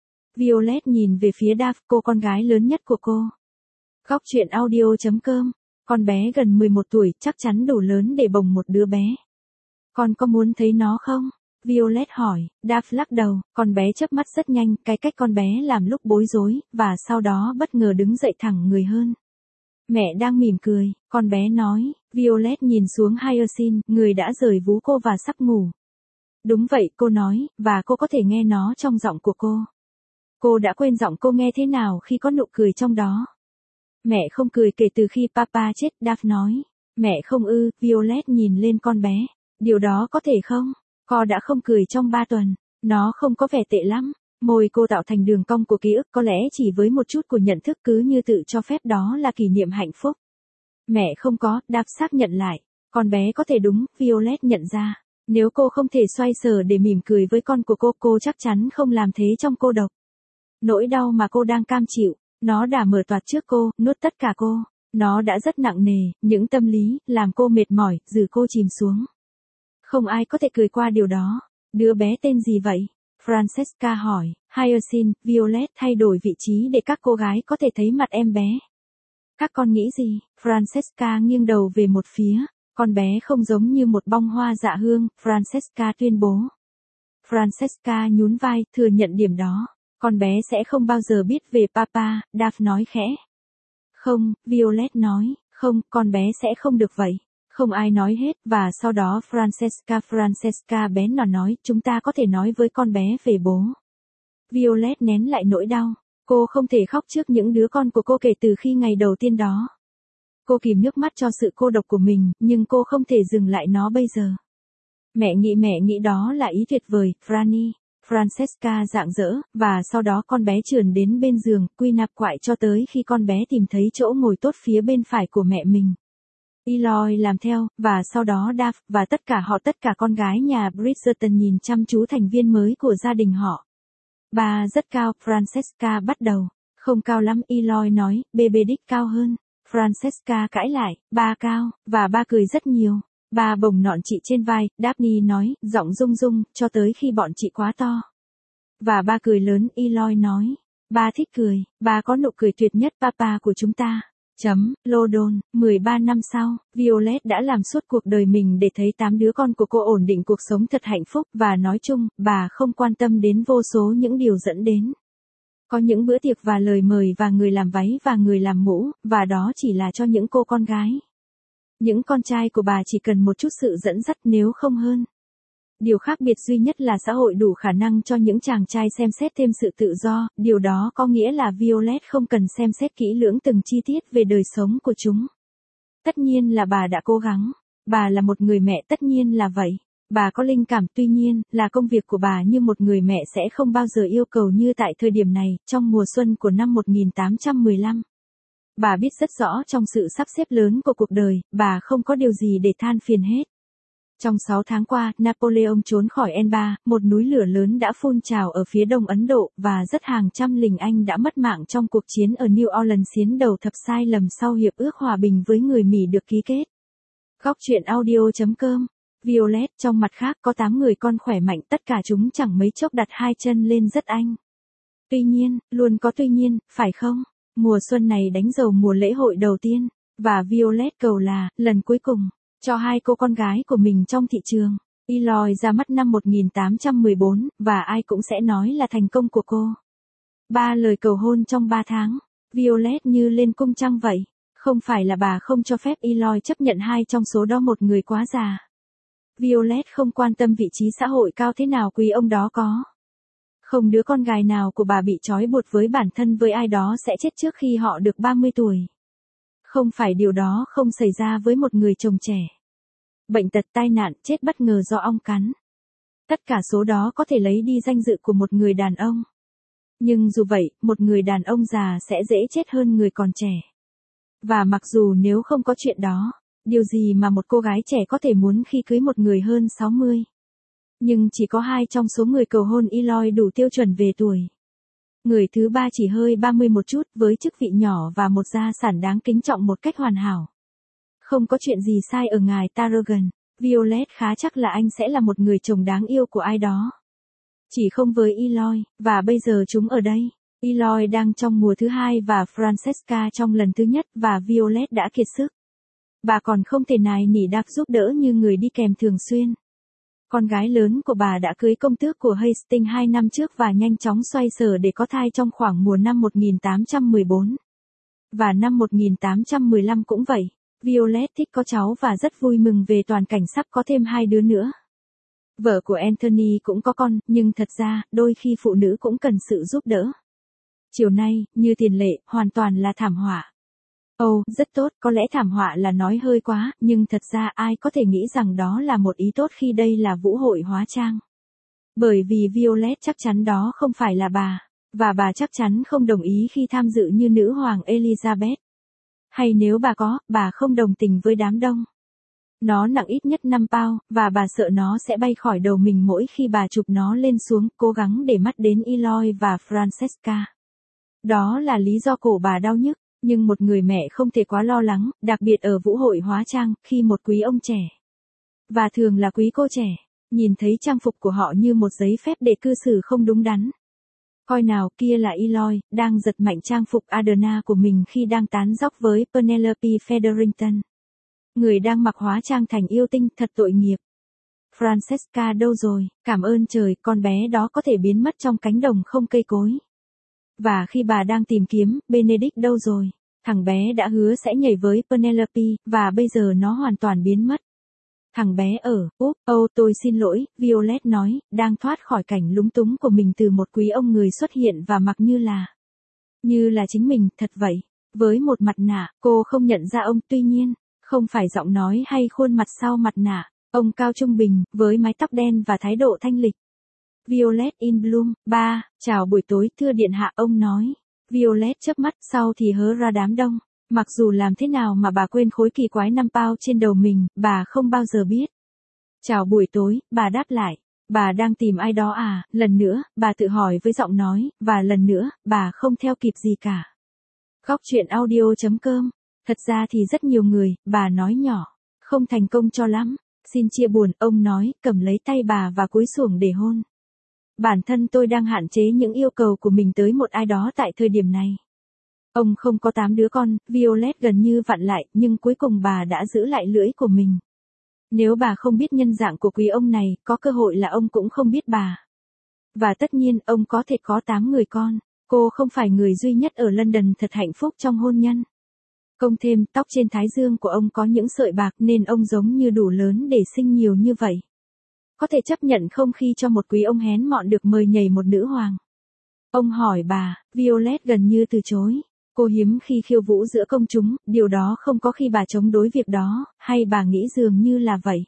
Violet nhìn về phía Dave, cô con gái lớn nhất của cô. Góc truyện audio chấm com. Con bé gần mười một tuổi, chắc chắn đủ lớn để bồng một đứa bé. Con có muốn thấy nó không? Violet hỏi. Dave lắc đầu, con bé chớp mắt rất nhanh, cái cách con bé làm lúc bối rối, và sau đó bất ngờ đứng dậy thẳng người hơn. Mẹ đang mỉm cười, con bé nói. Violet nhìn xuống Hyacinth, người đã rời vú cô và sắp ngủ. Đúng vậy, cô nói, và cô có thể nghe nó trong giọng của cô. Cô đã quên giọng cô nghe thế nào khi có nụ cười trong đó. Mẹ không cười kể từ khi papa chết, Dave nói. Mẹ không ư? Violet nhìn lên con bé. Điều đó có thể không? Cô đã không cười trong ba tuần. Nó không có vẻ tệ lắm. Môi cô tạo thành đường cong của ký ức, có lẽ chỉ với một chút của nhận thức, cứ như tự cho phép đó là kỷ niệm hạnh phúc. Mẹ không có, Dave xác nhận lại. Con bé có thể đúng, Violet nhận ra. Nếu cô không thể xoay sở để mỉm cười với con của cô, cô chắc chắn không làm thế trong cô độc. Nỗi đau mà cô đang cam chịu, nó đã mở toạc trước cô, nuốt tất cả cô. Nó đã rất nặng nề, những tâm lý, làm cô mệt mỏi, giữ cô chìm xuống. Không ai có thể cười qua điều đó. Đứa bé tên gì vậy? Francesca hỏi. Hyacinth, Violet thay đổi vị trí để các cô gái có thể thấy mặt em bé. Các con nghĩ gì? Francesca nghiêng đầu về một phía. Con bé không giống như một bông hoa dạ hương, Francesca tuyên bố. Francesca nhún vai, thừa nhận điểm đó. Con bé sẽ không bao giờ biết về papa, Dave nói khẽ. Không, Violet nói, không, con bé sẽ không được vậy. Không ai nói hết, và sau đó Francesca Francesca bén nỏ nói, chúng ta có thể nói với con bé về bố. Violet nén lại nỗi đau. Cô không thể khóc trước những đứa con của cô kể từ khi ngày đầu tiên đó. Cô kìm nước mắt cho sự cô độc của mình, nhưng cô không thể dừng lại nó bây giờ. Mẹ nghĩ mẹ nghĩ đó là ý tuyệt vời, Franny. Francesca rạng rỡ, và sau đó con bé trườn đến bên giường, quy nạp quại cho tới khi con bé tìm thấy chỗ ngồi tốt phía bên phải của mẹ mình. Eloy làm theo, và sau đó Dave, và tất cả họ tất cả con gái nhà Bridgerton nhìn chăm chú thành viên mới của gia đình họ. Bà rất cao, Francesca bắt đầu. Không cao lắm, Eloy nói, Benedict cao hơn. Francesca cãi lại, ba cao, và ba cười rất nhiều. Ba bồng nọn chị trên vai, Daphne nói, giọng rung rung, cho tới khi bọn chị quá to. Và ba cười lớn, Eloy nói. Ba thích cười, ba có nụ cười tuyệt nhất papa của chúng ta. Chấm, London, mười ba năm sau, Violet đã làm suốt cuộc đời mình để thấy tám đứa con của cô ổn định cuộc sống thật hạnh phúc, và nói chung, bà không quan tâm đến vô số những điều dẫn đến. Có những bữa tiệc và lời mời và người làm váy và người làm mũ, và đó chỉ là cho những cô con gái. Những con trai của bà chỉ cần một chút sự dẫn dắt nếu không hơn. Điều khác biệt duy nhất là xã hội đủ khả năng cho những chàng trai xem xét thêm sự tự do, điều đó có nghĩa là Violet không cần xem xét kỹ lưỡng từng chi tiết về đời sống của chúng. Tất nhiên là bà đã cố gắng. Bà là một người mẹ, tất nhiên là vậy. Bà có linh cảm, tuy nhiên, là công việc của bà như một người mẹ sẽ không bao giờ yêu cầu như tại thời điểm này, trong mùa xuân của năm một nghìn tám trăm mười lăm. Bà biết rất rõ trong sự sắp xếp lớn của cuộc đời, bà không có điều gì để than phiền hết. Trong sáu tháng qua, Napoleon trốn khỏi Elba, một núi lửa lớn đã phun trào ở phía đông Ấn Độ, và rất hàng trăm lính Anh đã mất mạng trong cuộc chiến ở New Orleans xiến đầu thập sai lầm sau hiệp ước hòa bình với người Mỹ được ký kết. Góc truyện audio chấm com. Violet, trong mặt khác có tám người con khỏe mạnh, tất cả chúng chẳng mấy chốc đặt hai chân lên rất anh. Tuy nhiên, luôn có tuy nhiên, phải không? Mùa xuân này đánh dầu mùa lễ hội đầu tiên, và Violet cầu là, lần cuối cùng, cho hai cô con gái của mình trong thị trường. Eloy ra mắt năm một nghìn tám trăm mười bốn, và ai cũng sẽ nói là thành công của cô. Ba lời cầu hôn trong ba tháng. Violet như lên cung trăng vậy. Không phải là bà không cho phép Eloy chấp nhận hai trong số đó một người quá già. Violet không quan tâm vị trí xã hội cao thế nào quý ông đó có. Không đứa con gái nào của bà bị trói buộc với bản thân với ai đó sẽ chết trước khi họ được ba mươi tuổi. Không phải điều đó không xảy ra với một người chồng trẻ. Bệnh tật, tai nạn, chết bất ngờ do ong cắn. Tất cả số đó có thể lấy đi danh dự của một người đàn ông. Nhưng dù vậy, một người đàn ông già sẽ dễ chết hơn người còn trẻ. Và mặc dù nếu không có chuyện đó, điều gì mà một cô gái trẻ có thể muốn khi cưới một người hơn sáu mươi. Nhưng chỉ có hai trong số người cầu hôn Eloy đủ tiêu chuẩn về tuổi. Người thứ ba chỉ hơi ba mươi một chút, với chức vị nhỏ và một gia sản đáng kính trọng một cách hoàn hảo. Không có chuyện gì sai ở ngài Tarragon. Violet khá chắc là anh sẽ là một người chồng đáng yêu của ai đó. Chỉ không với Eloy, và bây giờ chúng ở đây. Eloy đang trong mùa thứ hai và Francesca trong lần thứ nhất, và Violet đã kiệt sức. Bà còn không thể nài nỉ đạp giúp đỡ như người đi kèm thường xuyên. Con gái lớn của bà đã cưới công tước của Hastings hai năm trước và nhanh chóng xoay sở để có thai trong khoảng mùa năm một nghìn tám trăm mười bốn. Và năm một nghìn tám trăm mười lăm cũng vậy. Violet thích có cháu và rất vui mừng về toàn cảnh sắp có thêm hai đứa nữa. Vợ của Anthony cũng có con, nhưng thật ra, đôi khi phụ nữ cũng cần sự giúp đỡ. Chiều nay, như tiền lệ, hoàn toàn là thảm họa. Ồ, oh, rất tốt, có lẽ thảm họa là nói hơi quá, nhưng thật ra ai có thể nghĩ rằng đó là một ý tốt khi đây là vũ hội hóa trang. Bởi vì Violet chắc chắn đó không phải là bà, và bà chắc chắn không đồng ý khi tham dự như nữ hoàng Elizabeth. Hay nếu bà có, bà không đồng tình với đám đông. Nó nặng ít nhất năm pound, và bà sợ nó sẽ bay khỏi đầu mình mỗi khi bà chụp nó lên xuống, cố gắng để mắt đến Eloy và Francesca. Đó là lý do cổ bà đau nhức, nhưng một người mẹ không thể quá lo lắng, đặc biệt ở vũ hội hóa trang, khi một quý ông trẻ, và thường là quý cô trẻ, nhìn thấy trang phục của họ như một giấy phép để cư xử không đúng đắn. Coi nào, kia là Eloy, đang giật mạnh trang phục Adorna của mình khi đang tán dóc với Penelope Featherington. Người đang mặc hóa trang thành yêu tinh, thật tội nghiệp. Francesca đâu rồi, cảm ơn trời, con bé đó có thể biến mất trong cánh đồng không cây cối. Và khi bà đang tìm kiếm, Benedict đâu rồi? Thằng bé đã hứa sẽ nhảy với Penelope, và bây giờ nó hoàn toàn biến mất. Thằng bé ở, úp, ô oh, tôi xin lỗi, Violet nói, đang thoát khỏi cảnh lúng túng của mình từ một quý ông người xuất hiện và mặc như là, như là chính mình, thật vậy. Với một mặt nạ, cô không nhận ra ông, tuy nhiên, không phải giọng nói hay khuôn mặt sau mặt nạ, ông cao trung bình, với mái tóc đen và thái độ thanh lịch. Violet in Bloom, ba, chào buổi tối, thưa điện hạ, ông nói. Violet chớp mắt, sau thì hớ ra đám đông. Mặc dù làm thế nào mà bà quên khối kỳ quái năm pound trên đầu mình, bà không bao giờ biết. Chào buổi tối, bà đáp lại. Bà đang tìm ai đó à, lần nữa, bà tự hỏi với giọng nói, và lần nữa, bà không theo kịp gì cả. Góc truyện audio chấm com. Thật ra thì rất nhiều người, bà nói nhỏ, không thành công cho lắm. Xin chia buồn, ông nói, cầm lấy tay bà và cúi xuống để hôn. Bản thân tôi đang hạn chế những yêu cầu của mình tới một ai đó tại thời điểm này. Ông không có tám đứa con, Violet gần như vặn lại, nhưng cuối cùng bà đã giữ lại lưỡi của mình. Nếu bà không biết nhân dạng của quý ông này, có cơ hội là ông cũng không biết bà. Và tất nhiên, ông có thể có tám người con. Cô không phải người duy nhất ở London thật hạnh phúc trong hôn nhân. Công thêm, tóc trên thái dương của ông có những sợi bạc nên ông giống như đủ lớn để sinh nhiều như vậy. Có thể chấp nhận không khi cho một quý ông hén mọn được mời nhảy một nữ hoàng? Ông hỏi bà, Violet gần như từ chối. Cô hiếm khi khiêu vũ giữa công chúng, điều đó không có khi bà chống đối việc đó, hay bà nghĩ dường như là vậy.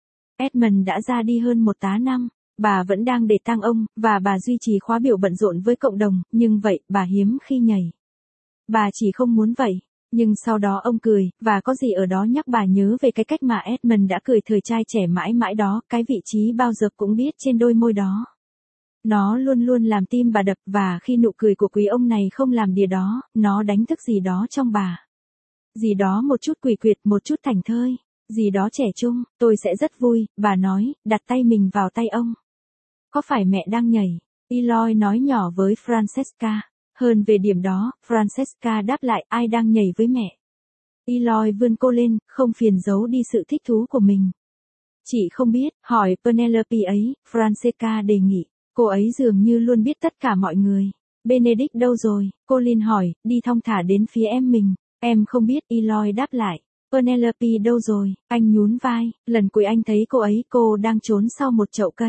Edmund đã ra đi hơn một tá năm, bà vẫn đang để tang ông, và bà duy trì khóa biểu bận rộn với cộng đồng, nhưng vậy, bà hiếm khi nhảy. Bà chỉ không muốn vậy. Nhưng sau đó ông cười, và có gì ở đó nhắc bà nhớ về cái cách mà Edmund đã cười thời trai trẻ mãi mãi đó, cái vị trí bao giờ cũng biết trên đôi môi đó. Nó luôn luôn làm tim bà đập, và khi nụ cười của quý ông này không làm điều đó, nó đánh thức gì đó trong bà. Gì đó một chút quỷ quyệt, một chút thảnh thơi, gì đó trẻ trung. Tôi sẽ rất vui, bà nói, đặt tay mình vào tay ông. Có phải mẹ đang nhảy? Eloy nói nhỏ với Francesca. Hơn về điểm đó, Francesca đáp lại, ai đang nhảy với mẹ? Eloy vươn cô lên, không phiền giấu đi sự thích thú của mình. Chị không biết, hỏi Penelope ấy, Francesca đề nghị. Cô ấy dường như luôn biết tất cả mọi người. Benedict đâu rồi? Colin hỏi, đi thong thả đến phía em mình. Em không biết, Eloy đáp lại. Penelope đâu rồi? Anh nhún vai, lần cuối anh thấy cô ấy, cô đang trốn sau một chậu cây.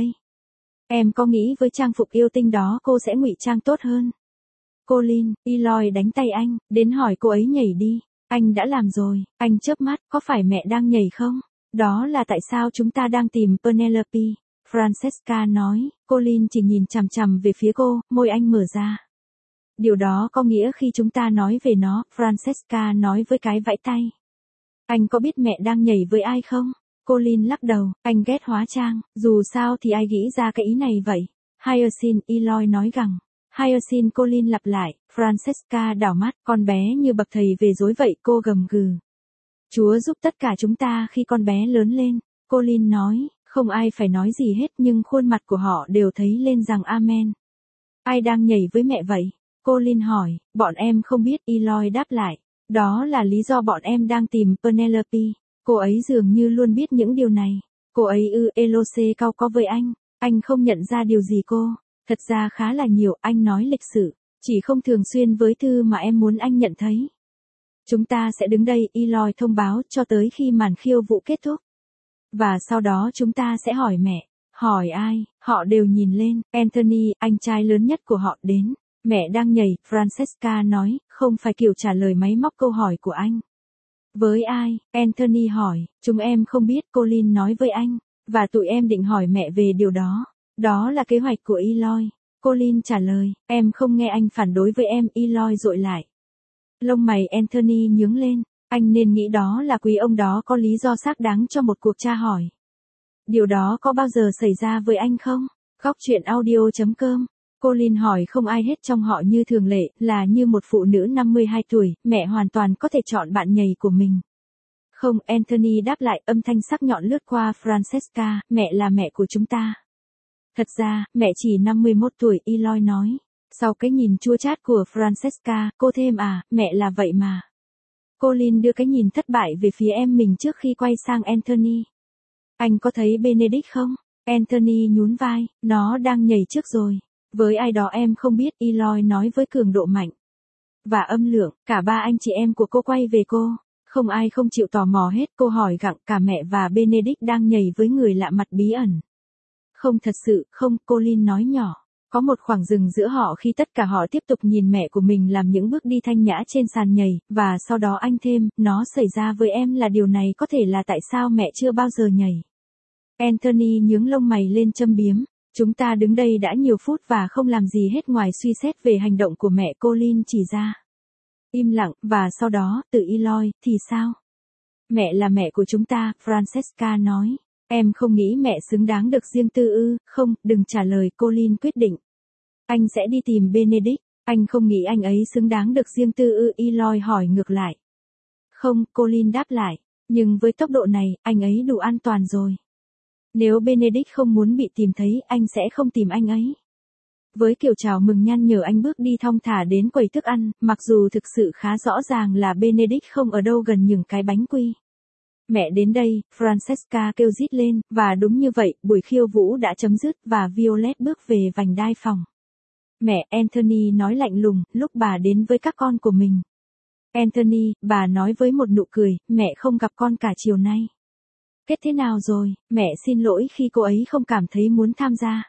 Em có nghĩ với trang phục yêu tinh đó cô sẽ ngụy trang tốt hơn? Colin, Eloy đánh tay anh, đến hỏi cô ấy nhảy đi. Anh đã làm rồi, anh chớp mắt, có phải mẹ đang nhảy không? Đó là tại sao chúng ta đang tìm Penelope. Francesca nói, Colin chỉ nhìn chằm chằm về phía cô, môi anh mở ra. Điều đó có nghĩa khi chúng ta nói về nó, Francesca nói với cái vẫy tay. Anh có biết mẹ đang nhảy với ai không? Colin lắc đầu, anh ghét hóa trang, dù sao thì ai nghĩ ra cái ý này vậy? Hyacinth, Eloy nói gằn. Hyacinth, Colin lặp lại, Francesca đảo mắt, con bé như bậc thầy về dối vậy, cô gầm gừ. Chúa giúp tất cả chúng ta khi con bé lớn lên, Colin nói, không ai phải nói gì hết nhưng khuôn mặt của họ đều thấy lên rằng amen. Ai đang nhảy với mẹ vậy? Colin hỏi, bọn em không biết, Eloy đáp lại. Đó là lý do bọn em đang tìm Penelope. Cô ấy dường như luôn biết những điều này. Cô ấy ư, Eloise cau có với anh. Anh không nhận ra điều gì cô? Thật ra khá là nhiều, anh nói lịch sự. Chỉ không thường xuyên với thư mà em muốn anh nhận thấy. Chúng ta sẽ đứng đây, Eloy thông báo, cho tới khi màn khiêu vũ kết thúc. Và sau đó chúng ta sẽ hỏi mẹ. Hỏi ai? Họ đều nhìn lên. Anthony, anh trai lớn nhất của họ, đến. Mẹ đang nhảy, Francesca nói, không phải kiểu trả lời máy móc câu hỏi của anh. Với ai? Anthony hỏi, chúng em không biết, Colin nói với anh. Và tụi em định hỏi mẹ về điều đó. Đó là kế hoạch của Eloy. Colin trả lời, em không nghe anh phản đối với em, Eloy dội lại. Lông mày Anthony nhướng lên, anh nên nghĩ đó là quý ông đó có lý do xác đáng cho một cuộc tra hỏi. Điều đó có bao giờ xảy ra với anh không? Góc truyện audio chấm com. Colin hỏi không ai hết trong họ như thường lệ, là như một phụ nữ năm mươi hai tuổi, mẹ hoàn toàn có thể chọn bạn nhảy của mình. Không, Anthony đáp lại, âm thanh sắc nhọn lướt qua Francesca, mẹ là mẹ của chúng ta. Thật ra, mẹ chỉ năm mươi mốt tuổi, Eloy nói. Sau cái nhìn chua chát của Francesca, cô thêm à, mẹ là vậy mà. Colin đưa cái nhìn thất bại về phía em mình trước khi quay sang Anthony. Anh có thấy Benedict không? Anthony nhún vai, nó đang nhảy trước rồi. Với ai đó em không biết, Eloy nói với cường độ mạnh. Và âm lượng, cả ba anh chị em của cô quay về cô. Không ai không chịu tò mò hết, cô hỏi gặng, cả mẹ và Benedict đang nhảy với người lạ mặt bí ẩn. Không thật sự, không, Colin nói nhỏ. Có một khoảng dừng giữa họ khi tất cả họ tiếp tục nhìn mẹ của mình làm những bước đi thanh nhã trên sàn nhảy, và sau đó anh thêm, nó xảy ra với em là điều này có thể là tại sao mẹ chưa bao giờ nhảy. Anthony nhướng lông mày lên châm biếm. Chúng ta đứng đây đã nhiều phút và không làm gì hết ngoài suy xét về hành động của mẹ, Colin chỉ ra. Im lặng, và sau đó, từ Eloy, thì sao? Mẹ là mẹ của chúng ta, Francesca nói. Em không nghĩ mẹ xứng đáng được riêng tư ư, không, đừng trả lời, Colin quyết định. Anh sẽ đi tìm Benedict, anh không nghĩ anh ấy xứng đáng được riêng tư ư, Eloy hỏi ngược lại. Không, Colin đáp lại, nhưng với tốc độ này, anh ấy đủ an toàn rồi. Nếu Benedict không muốn bị tìm thấy, anh sẽ không tìm anh ấy. Với kiểu chào mừng nhăn nhở anh bước đi thong thả đến quầy thức ăn, mặc dù thực sự khá rõ ràng là Benedict không ở đâu gần những cái bánh quy. Mẹ đến đây, Francesca kêu rít lên, và đúng như vậy, buổi khiêu vũ đã chấm dứt và Violet bước về vành đai phòng. Mẹ, Anthony nói lạnh lùng, lúc bà đến với các con của mình. Anthony, bà nói với một nụ cười, mẹ không gặp con cả chiều nay. Kết thế nào rồi, mẹ xin lỗi khi cô ấy không cảm thấy muốn tham gia.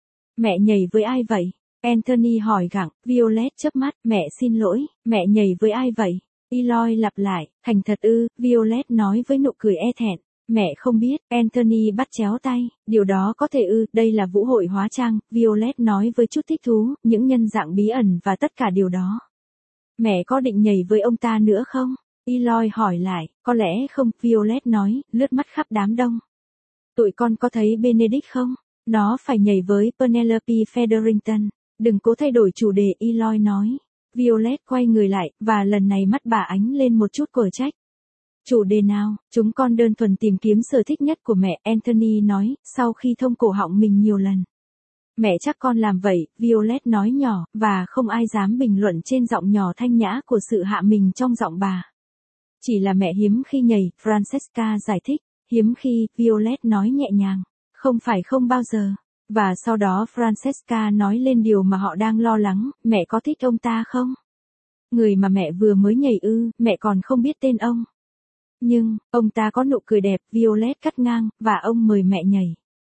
Mẹ nhảy với ai vậy? Anthony hỏi gặng, Violet chớp mắt, mẹ xin lỗi, mẹ nhảy với ai vậy? Eloy lặp lại, thành thật ư, Violet nói với nụ cười e thẹn. Mẹ không biết, Anthony bắt chéo tay, điều đó có thể ư, đây là vũ hội hóa trang, Violet nói với chút thích thú, những nhân dạng bí ẩn và tất cả điều đó. Mẹ có định nhảy với ông ta nữa không? Eloy hỏi lại, có lẽ không, Violet nói, lướt mắt khắp đám đông. Tụi con có thấy Benedict không? Nó phải nhảy với Penelope Featherington. Đừng cố thay đổi chủ đề, Eloy nói. Violet quay người lại, và lần này mắt bà ánh lên một chút quở trách. Chủ đề nào? Chúng con đơn thuần tìm kiếm sở thích nhất của mẹ, Anthony nói, sau khi thông cổ họng mình nhiều lần. Mẹ chắc con làm vậy, Violet nói nhỏ, và không ai dám bình luận trên giọng nhỏ thanh nhã của sự hạ mình trong giọng bà. Chỉ là mẹ hiếm khi nhảy, Francesca giải thích, hiếm khi, Violet nói nhẹ nhàng, không phải không bao giờ. Và sau đó Francesca nói lên điều mà họ đang lo lắng, mẹ có thích ông ta không? Người mà mẹ vừa mới nhảy ư, mẹ còn không biết tên ông. Nhưng, ông ta có nụ cười đẹp, Violet cắt ngang, và ông mời mẹ nhảy.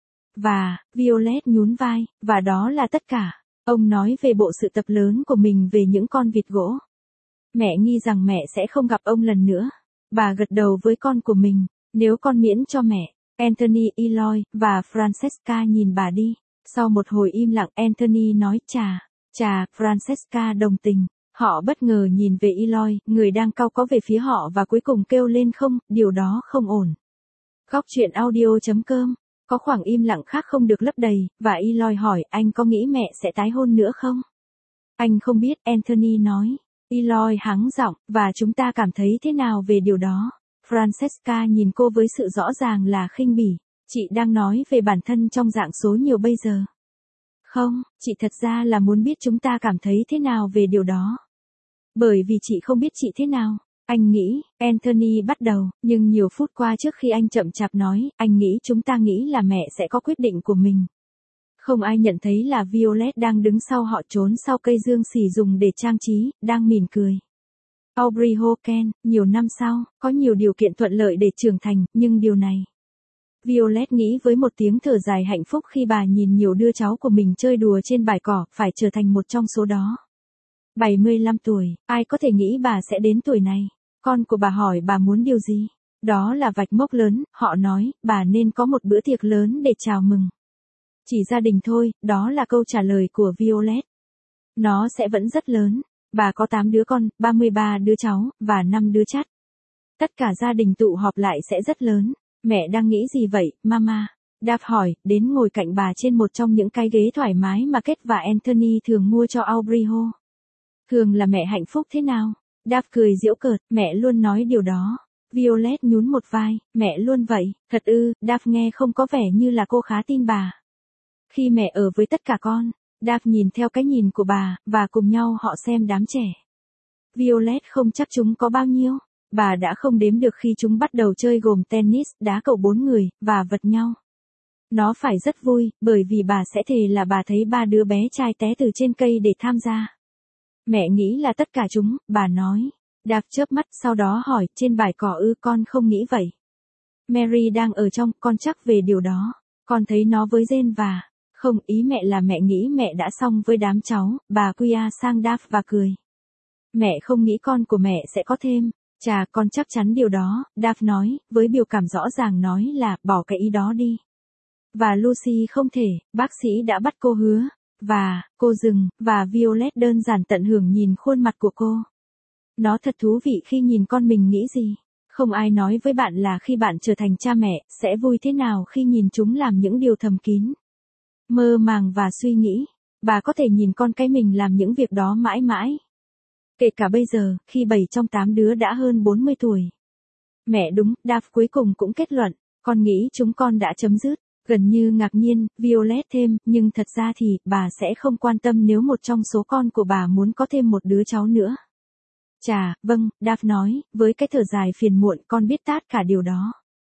Và, Violet nhún vai, và đó là tất cả. Ông nói về bộ sưu tập lớn của mình về những con vịt gỗ. Mẹ nghi rằng mẹ sẽ không gặp ông lần nữa. Bà gật đầu với con của mình, nếu con miễn cho mẹ. Anthony, Eloy, và Francesca nhìn bà đi. Sau một hồi im lặng, Anthony nói, chà, chà, Francesca đồng tình. Họ bất ngờ nhìn về Eloy, người đang cau có về phía họ và cuối cùng kêu lên không, điều đó không ổn. Góc truyện audio chấm com. Có khoảng im lặng khác không được lấp đầy, và Eloy hỏi, anh có nghĩ mẹ sẽ tái hôn nữa không? Anh không biết, Anthony nói. Eloy hắng giọng, và chúng ta cảm thấy thế nào về điều đó? Francesca nhìn cô với sự rõ ràng là khinh bỉ. Chị đang nói về bản thân trong dạng số nhiều bây giờ. Không, chị thật ra là muốn biết chúng ta cảm thấy thế nào về điều đó. Bởi vì chị không biết chị thế nào. Anh nghĩ, Anthony bắt đầu, nhưng nhiều phút qua trước khi anh chậm chạp nói, anh nghĩ chúng ta nghĩ là mẹ sẽ có quyết định của mình. Không ai nhận thấy là Violet đang đứng sau họ trốn sau cây dương xỉ dùng để trang trí, đang mỉm cười. Aubrey Hoken, nhiều năm sau, có nhiều điều kiện thuận lợi để trưởng thành, nhưng điều này. Violet nghĩ với một tiếng thở dài hạnh phúc khi bà nhìn nhiều đứa cháu của mình chơi đùa trên bãi cỏ, phải trở thành một trong số đó. bảy mươi lăm tuổi, ai có thể nghĩ bà sẽ đến tuổi này? Con của bà hỏi bà muốn điều gì? Đó là vạch mốc lớn, họ nói, bà nên có một bữa tiệc lớn để chào mừng. Chỉ gia đình thôi, đó là câu trả lời của Violet. Nó sẽ vẫn rất lớn. Bà có tám đứa con, ba mươi ba đứa cháu, và năm đứa chắt. Tất cả gia đình tụ họp lại sẽ rất lớn. Mẹ đang nghĩ gì vậy, Mama? Dave hỏi, đến ngồi cạnh bà trên một trong những cái ghế thoải mái mà Kate và Anthony thường mua cho Aubrey Ho. Thường là mẹ hạnh phúc thế nào? Dave cười giễu cợt, mẹ luôn nói điều đó. Violet nhún một vai, mẹ luôn vậy, thật ư, Dave nghe không có vẻ như là cô khá tin bà. Khi mẹ ở với tất cả con, Dave nhìn theo cái nhìn của bà, và cùng nhau họ xem đám trẻ. Violet không chắc chúng có bao nhiêu. Bà đã không đếm được khi chúng bắt đầu chơi gồm tennis, đá cầu bốn người, và vật nhau. Nó phải rất vui, bởi vì bà sẽ thề là bà thấy ba đứa bé trai té từ trên cây để tham gia. Mẹ nghĩ là tất cả chúng, bà nói. Dave chớp mắt, sau đó hỏi, trên bãi cỏ ư, con không nghĩ vậy. Mary đang ở trong, con chắc về điều đó. Con thấy nó với Jane và... Không, ý mẹ là mẹ nghĩ mẹ đã xong với đám cháu, bà quay sang Dave và cười. Mẹ không nghĩ con của mẹ sẽ có thêm. Chà, con chắc chắn điều đó, Dave nói, với biểu cảm rõ ràng nói là, bỏ cái ý đó đi. Và Lucy không thể, bác sĩ đã bắt cô hứa. Và, cô dừng, và Violet đơn giản tận hưởng nhìn khuôn mặt của cô. Nó thật thú vị khi nhìn con mình nghĩ gì. Không ai nói với bạn là khi bạn trở thành cha mẹ, sẽ vui thế nào khi nhìn chúng làm những điều thầm kín. Mơ màng và suy nghĩ. Bà có thể nhìn con cái mình làm những việc đó mãi mãi. Kể cả bây giờ, khi bảy trong tám đứa đã hơn bốn mươi tuổi. Mẹ đúng, Dave cuối cùng cũng kết luận, con nghĩ chúng con đã chấm dứt. Gần như ngạc nhiên, Violet thêm, nhưng thật ra thì, bà sẽ không quan tâm nếu một trong số con của bà muốn có thêm một đứa cháu nữa. Chà, vâng, Dave nói, với cái thở dài phiền muộn, con biết tát cả điều đó.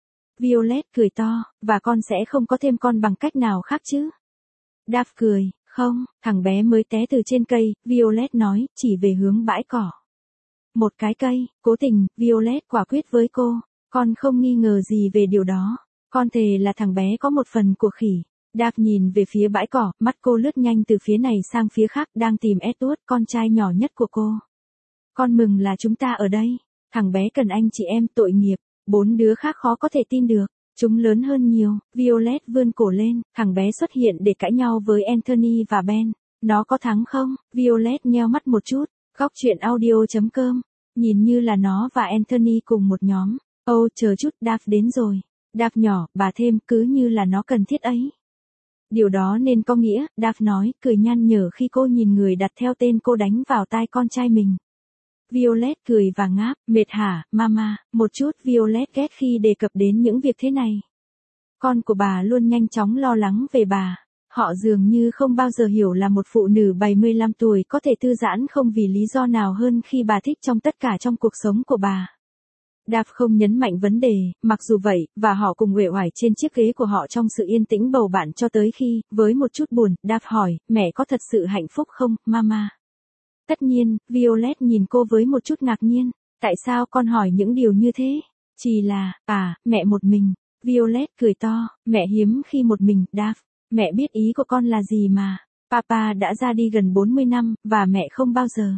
Violet cười to, và con sẽ không có thêm con bằng cách nào khác chứ? Dave cười, không, thằng bé mới té từ trên cây, Violet nói, chỉ về hướng bãi cỏ. Một cái cây, cố tình, Violet quả quyết với cô, con không nghi ngờ gì về điều đó. Con thề là thằng bé có một phần của khỉ. Dave nhìn về phía bãi cỏ, mắt cô lướt nhanh từ phía này sang phía khác, đang tìm Edward, con trai nhỏ nhất của cô. Con mừng là chúng ta ở đây. Thằng bé cần anh chị em, tội nghiệp. Bốn đứa khác khó có thể tin được. Chúng lớn hơn nhiều. Violet vươn cổ lên, thằng bé xuất hiện để cãi nhau với Anthony và Ben. Nó có thắng không? Violet nheo mắt một chút. Góc truyện audio chấm com Nhìn như là nó và Anthony cùng một nhóm. Ô, chờ chút, Dave đến rồi. Dave nhỏ, bà thêm, cứ như là nó cần thiết ấy. Điều đó nên có nghĩa, Dave nói, cười nhăn nhở khi cô nhìn người đặt theo tên cô đánh vào tai con trai mình. Violet cười và ngáp, mệt hả, mama, một chút. Violet ghét khi đề cập đến những việc thế này. Con của bà luôn nhanh chóng lo lắng về bà. Họ dường như không bao giờ hiểu là một phụ nữ bảy mươi lăm tuổi có thể thư giãn không vì lý do nào hơn khi bà thích trong tất cả trong cuộc sống của bà. Dave không nhấn mạnh vấn đề, mặc dù vậy, và họ cùng uể oải trên chiếc ghế của họ trong sự yên tĩnh bầu bạn cho tới khi, với một chút buồn, Dave hỏi, mẹ có thật sự hạnh phúc không, mama? Tất nhiên, Violet nhìn cô với một chút ngạc nhiên. Tại sao con hỏi những điều như thế? Chỉ là, à, mẹ một mình. Violet cười to, mẹ hiếm khi một mình, Dave. Mẹ biết ý của con là gì mà. Papa đã ra đi gần bốn mươi năm, và mẹ không bao giờ.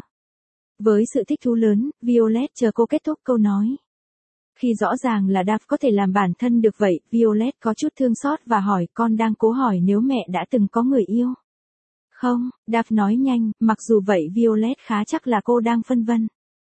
Với sự thích thú lớn, Violet chờ cô kết thúc câu nói. Khi rõ ràng là Dave có thể làm bản thân được vậy, Violet có chút thương xót và hỏi, con đang cố hỏi nếu mẹ đã từng có người yêu. Không, Dave nói nhanh, mặc dù vậy Violet khá chắc là cô đang phân vân.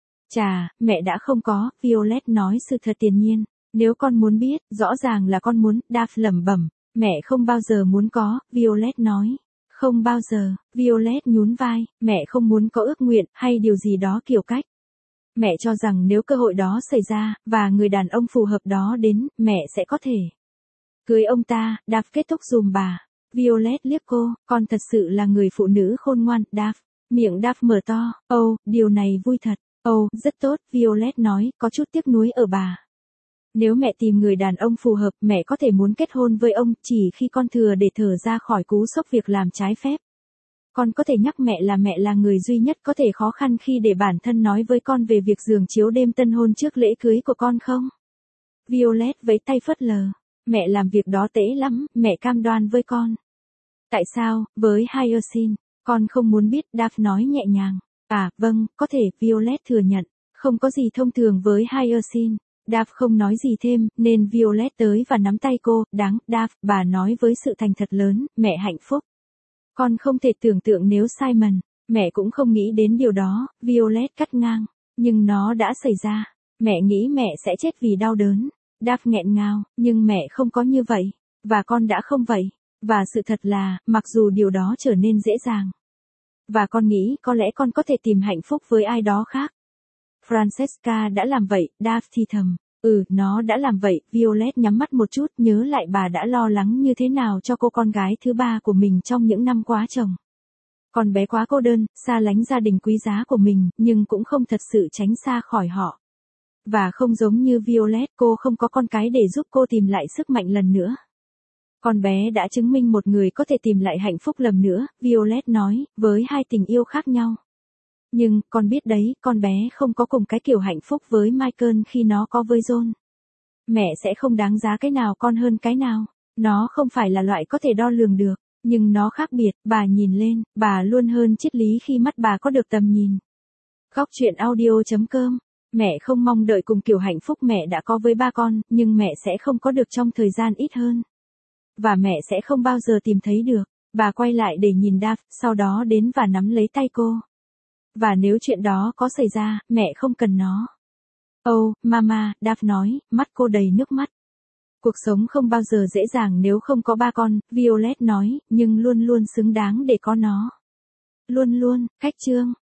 Chà, mẹ đã không có, Violet nói sự thật tiền nhiên. Nếu con muốn biết, rõ ràng là con muốn, Dave lẩm bẩm. Mẹ không bao giờ muốn có, Violet nói. Không bao giờ, Violet nhún vai, mẹ không muốn có ước nguyện, hay điều gì đó kiểu cách. Mẹ cho rằng nếu cơ hội đó xảy ra, và người đàn ông phù hợp đó đến, mẹ sẽ có thể cưới ông ta. Dave kết thúc dùm bà. Violet liếc cô, con thật sự là người phụ nữ khôn ngoan, Dave. Miệng Dave mở to, ồ, oh, điều này vui thật. Ồ, oh, rất tốt, Violet nói, có chút tiếc nuối ở bà. Nếu mẹ tìm người đàn ông phù hợp, mẹ có thể muốn kết hôn với ông chỉ khi con thừa để thở ra khỏi cú sốc việc làm trái phép. Con có thể nhắc mẹ là mẹ là người duy nhất có thể khó khăn khi để bản thân nói với con về việc giường chiếu đêm tân hôn trước lễ cưới của con không? Violet vẫy tay phớt lờ. Mẹ làm việc đó tệ lắm, mẹ cam đoan với con. Tại sao, với Hyacinth, con không muốn biết, Dave nói nhẹ nhàng. À, vâng, có thể, Violet thừa nhận. Không có gì thông thường với Hyacinth. Dave không nói gì thêm, nên Violet tới và nắm tay cô, đáng, Dave, bà nói với sự thành thật lớn, mẹ hạnh phúc. Con không thể tưởng tượng nếu Simon, mẹ cũng không nghĩ đến điều đó, Violet cắt ngang. Nhưng nó đã xảy ra. Mẹ nghĩ mẹ sẽ chết vì đau đớn. Dave nghẹn ngào, nhưng mẹ không có như vậy. Và con đã không vậy. Và sự thật là, mặc dù điều đó trở nên dễ dàng. Và con nghĩ có lẽ con có thể tìm hạnh phúc với ai đó khác. Francesca đã làm vậy, Dave thì thầm. Ừ, nó đã làm vậy, Violet nhắm mắt một chút, nhớ lại bà đã lo lắng như thế nào cho cô con gái thứ ba của mình trong những năm quá chồng. Con bé quá cô đơn, xa lánh gia đình quý giá của mình, nhưng cũng không thật sự tránh xa khỏi họ. Và không giống như Violet, cô không có con cái để giúp cô tìm lại sức mạnh lần nữa. Con bé đã chứng minh một người có thể tìm lại hạnh phúc lần nữa, Violet nói, với hai tình yêu khác nhau. Nhưng, con biết đấy, con bé không có cùng cái kiểu hạnh phúc với Michael khi nó có với John. Mẹ sẽ không đáng giá cái nào con hơn cái nào. Nó không phải là loại có thể đo lường được. Nhưng nó khác biệt, bà nhìn lên, bà luôn hơn triết lý khi mắt bà có được tầm nhìn. Góc truyện audio chấm com. Mẹ không mong đợi cùng kiểu hạnh phúc mẹ đã có với ba con, nhưng mẹ sẽ không có được trong thời gian ít hơn. Và mẹ sẽ không bao giờ tìm thấy được. Bà quay lại để nhìn Dave, sau đó đến và nắm lấy tay cô. Và nếu chuyện đó có xảy ra, mẹ không cần nó. Oh, mama, Dave nói, mắt cô đầy nước mắt. Cuộc sống không bao giờ dễ dàng nếu không có ba con, Violet nói, nhưng luôn luôn xứng đáng để có nó. Luôn luôn, cách chương.